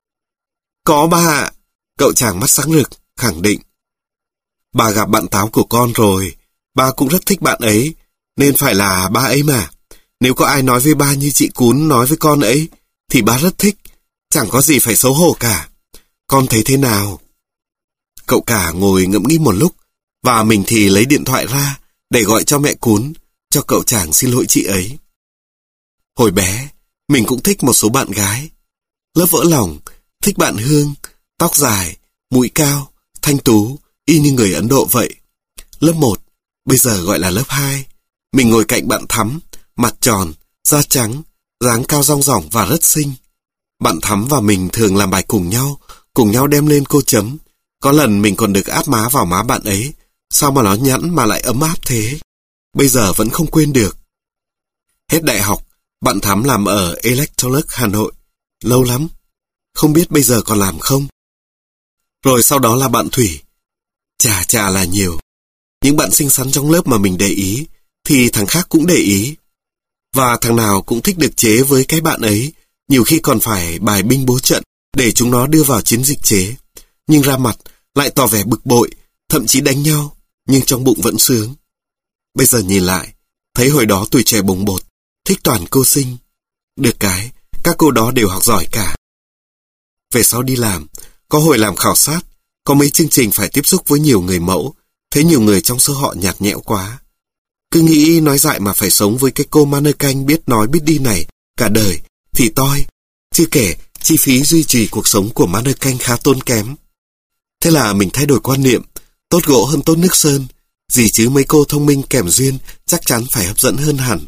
Speaker 1: Có ba ạ. Cậu chàng mắt sáng rực, khẳng định. Bà gặp bạn Táo của con rồi, ba cũng rất thích bạn ấy, nên phải là ba ấy mà. Nếu có ai nói với ba như chị Cún nói với con ấy, thì ba rất thích, chẳng có gì phải xấu hổ cả. Con thấy thế nào? Cậu cả ngồi ngẫm nghĩ một lúc, và mình thì lấy điện thoại ra để gọi cho mẹ Cún, cho cậu chàng xin lỗi chị ấy. Hồi bé, mình cũng thích một số bạn gái. Lớp vỡ lòng, thích bạn Hương, tóc dài, mũi cao, thanh tú, y như người Ấn Độ vậy. Lớp một, bây giờ gọi là lớp hai, mình ngồi cạnh bạn Thắm, mặt tròn, da trắng, dáng cao rong ròng và rất xinh. Bạn Thắm và mình thường làm bài cùng nhau, cùng nhau đem lên cô chấm. Có lần mình còn được áp má vào má bạn ấy. Sao mà nó nhẵn mà lại ấm áp thế? Bây giờ vẫn không quên được. Hết đại học, bạn Thắm làm ở Electrolux Hà Nội. Lâu lắm. Không biết bây giờ còn làm không? Rồi sau đó là bạn Thủy. Chà chà là nhiều. Những bạn xinh xắn trong lớp mà mình để ý, thì thằng khác cũng để ý. Và thằng nào cũng thích được chế với cái bạn ấy, nhiều khi còn phải bài binh bố trận để chúng nó đưa vào chiến dịch chế. Nhưng ra mặt lại tỏ vẻ bực bội, thậm chí đánh nhau, nhưng trong bụng vẫn sướng. Bây giờ nhìn lại, thấy hồi đó tuổi trẻ bồng bột, thích toàn cô xinh. Được cái, các cô đó đều học giỏi cả. Về sau đi làm, có hồi làm khảo sát, có mấy chương trình phải tiếp xúc với nhiều người mẫu, thấy nhiều người trong số họ nhạt nhẽo quá. Cứ nghĩ nói dại mà phải sống với cái cô mannequin biết nói biết đi này cả đời thì toi. Chưa kể, chi phí duy trì cuộc sống của mannequin khá tốn kém. Thế là mình thay đổi quan niệm, tốt gỗ hơn tốt nước sơn. Gì chứ mấy cô thông minh kèm duyên chắc chắn phải hấp dẫn hơn hẳn.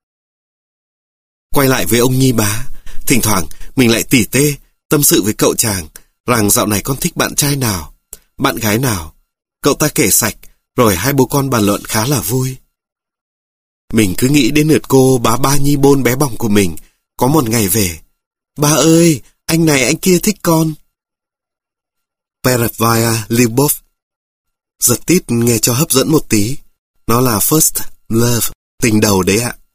Speaker 1: Quay lại với ông Nhi bá, thỉnh thoảng mình lại tỉ tê, tâm sự với cậu chàng rằng dạo này con thích bạn trai nào, bạn gái nào. Cậu ta kể sạch, rồi hai bố con bàn luận khá là vui. Mình cứ nghĩ đến lượt cô bá ba Nhi bôn bé bỏng của mình, có một ngày về. Ba ơi, anh này anh kia thích con. Peravaya Lyubov. Giật tít nghe cho hấp dẫn một tí. Nó là First Love, tình đầu đấy ạ.